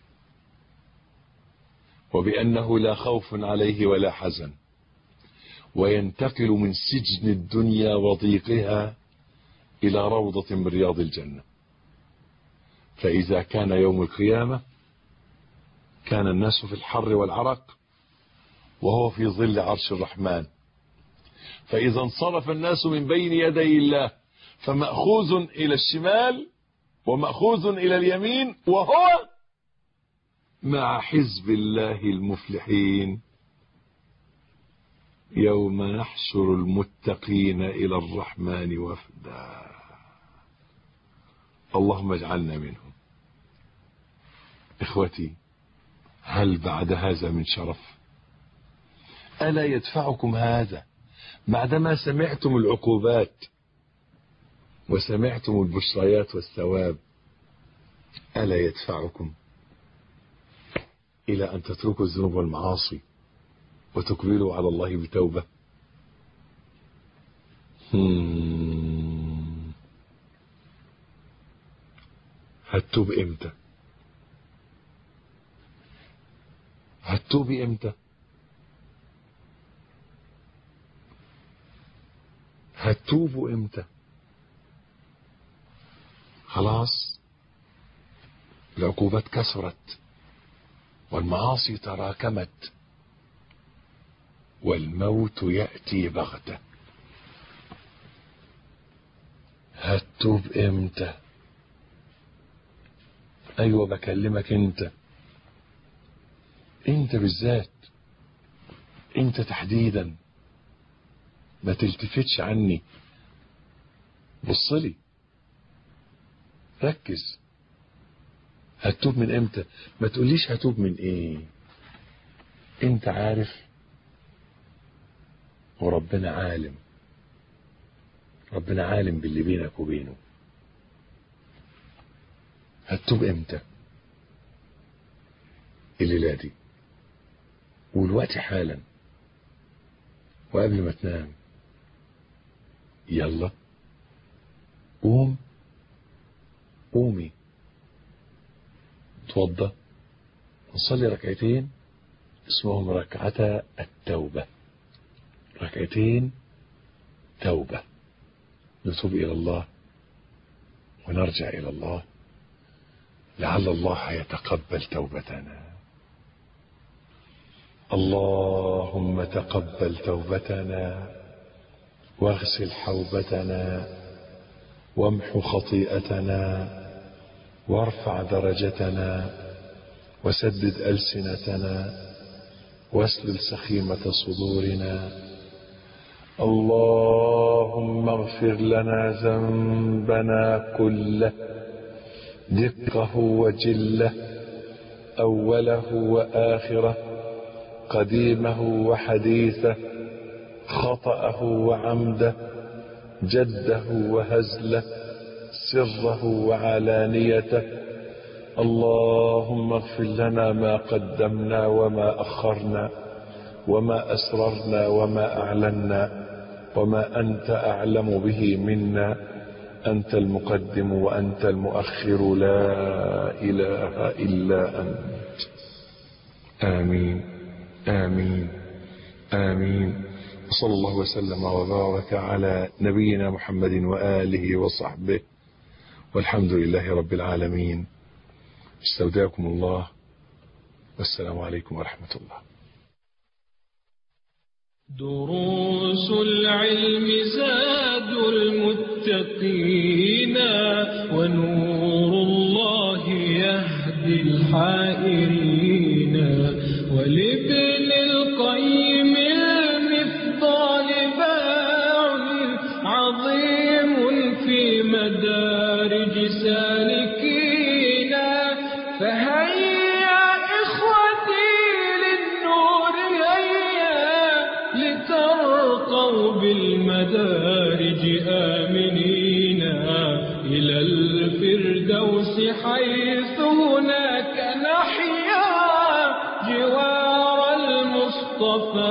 وبأنه لا خوف عليه ولا حزن، وينتقل من سجن الدنيا وضيقها إلى روضة من رياض الجنة. فإذا كان يوم القيامة كان الناس في الحر والعرق وهو في ظل عرش الرحمن، فإذا انصرف الناس من بين يدي الله فمأخوذ إلى الشمال ومأخوذ إلى اليمين، وهو مع حزب الله المفلحين يوم نحشر المتقين إلى الرحمن وفدا. اللهم اجعلنا منهم. إخوتي، هل بعد هذا من شرف؟ ألا يدفعكم هذا بعدما سمعتم العقوبات وسمعتم البشريات والثواب، ألا يدفعكم إلى أن تتركوا الذنوب والمعاصي وتقبلوا على الله بتوبة؟ هتوب امتى؟ هتوبي امتى؟ هتوبوا امتى؟ خلاص العقوبات كثرت والمعاصي تراكمت والموت يأتي بغتة. هتوب امتى؟ ايوه بكلمك انت بالذات، انت تحديدا، ما تلتفتش عني، بصلي ركز. هتوب من امتى؟ ما تقوليش هتوب من ايه. انت عارف وربنا عالم، ربنا عالم باللي بينك وبينه. هتوب امتى؟ الليلة دي والوقت حالا، وقبل ما تنام يلا قومي توضى ونصلي ركعتين اسمهم ركعتا التوبة، ركعتين توبة، نتوب إلى الله ونرجع إلى الله لعل الله يتقبل توبتنا. اللهم تقبل توبتنا واغسل حوبتنا وامحو خطيئتنا وارفع درجتنا وسدد ألسنتنا واسلل سخيمة صدورنا. اللهم اغفر لنا ذنبنا كله دقه وجله، أوله وآخره، قديمه وحديثه، خطأه وعمده، جده وهزله، سره وعلانيته. اللهم اغفر لنا ما قدمنا وما أخرنا وما أسررنا وما أعلنا وما أنت أعلم به منا. أنت المقدم وأنت المؤخر، لا إله إلا أنت. آمين آمين آمين. وصلى الله وسلم وبارك على نبينا محمد وآله وصحبه، والحمد لله رب العالمين. استودعكم الله، والسلام عليكم ورحمة الله. دروس العلم زاد المتقين، ونور الله يهدي الحائرين، ولابن القيم المفضال باب صوب المدارج آمنين إلى الفردوس حيث هناك نحيا جوار المصطفى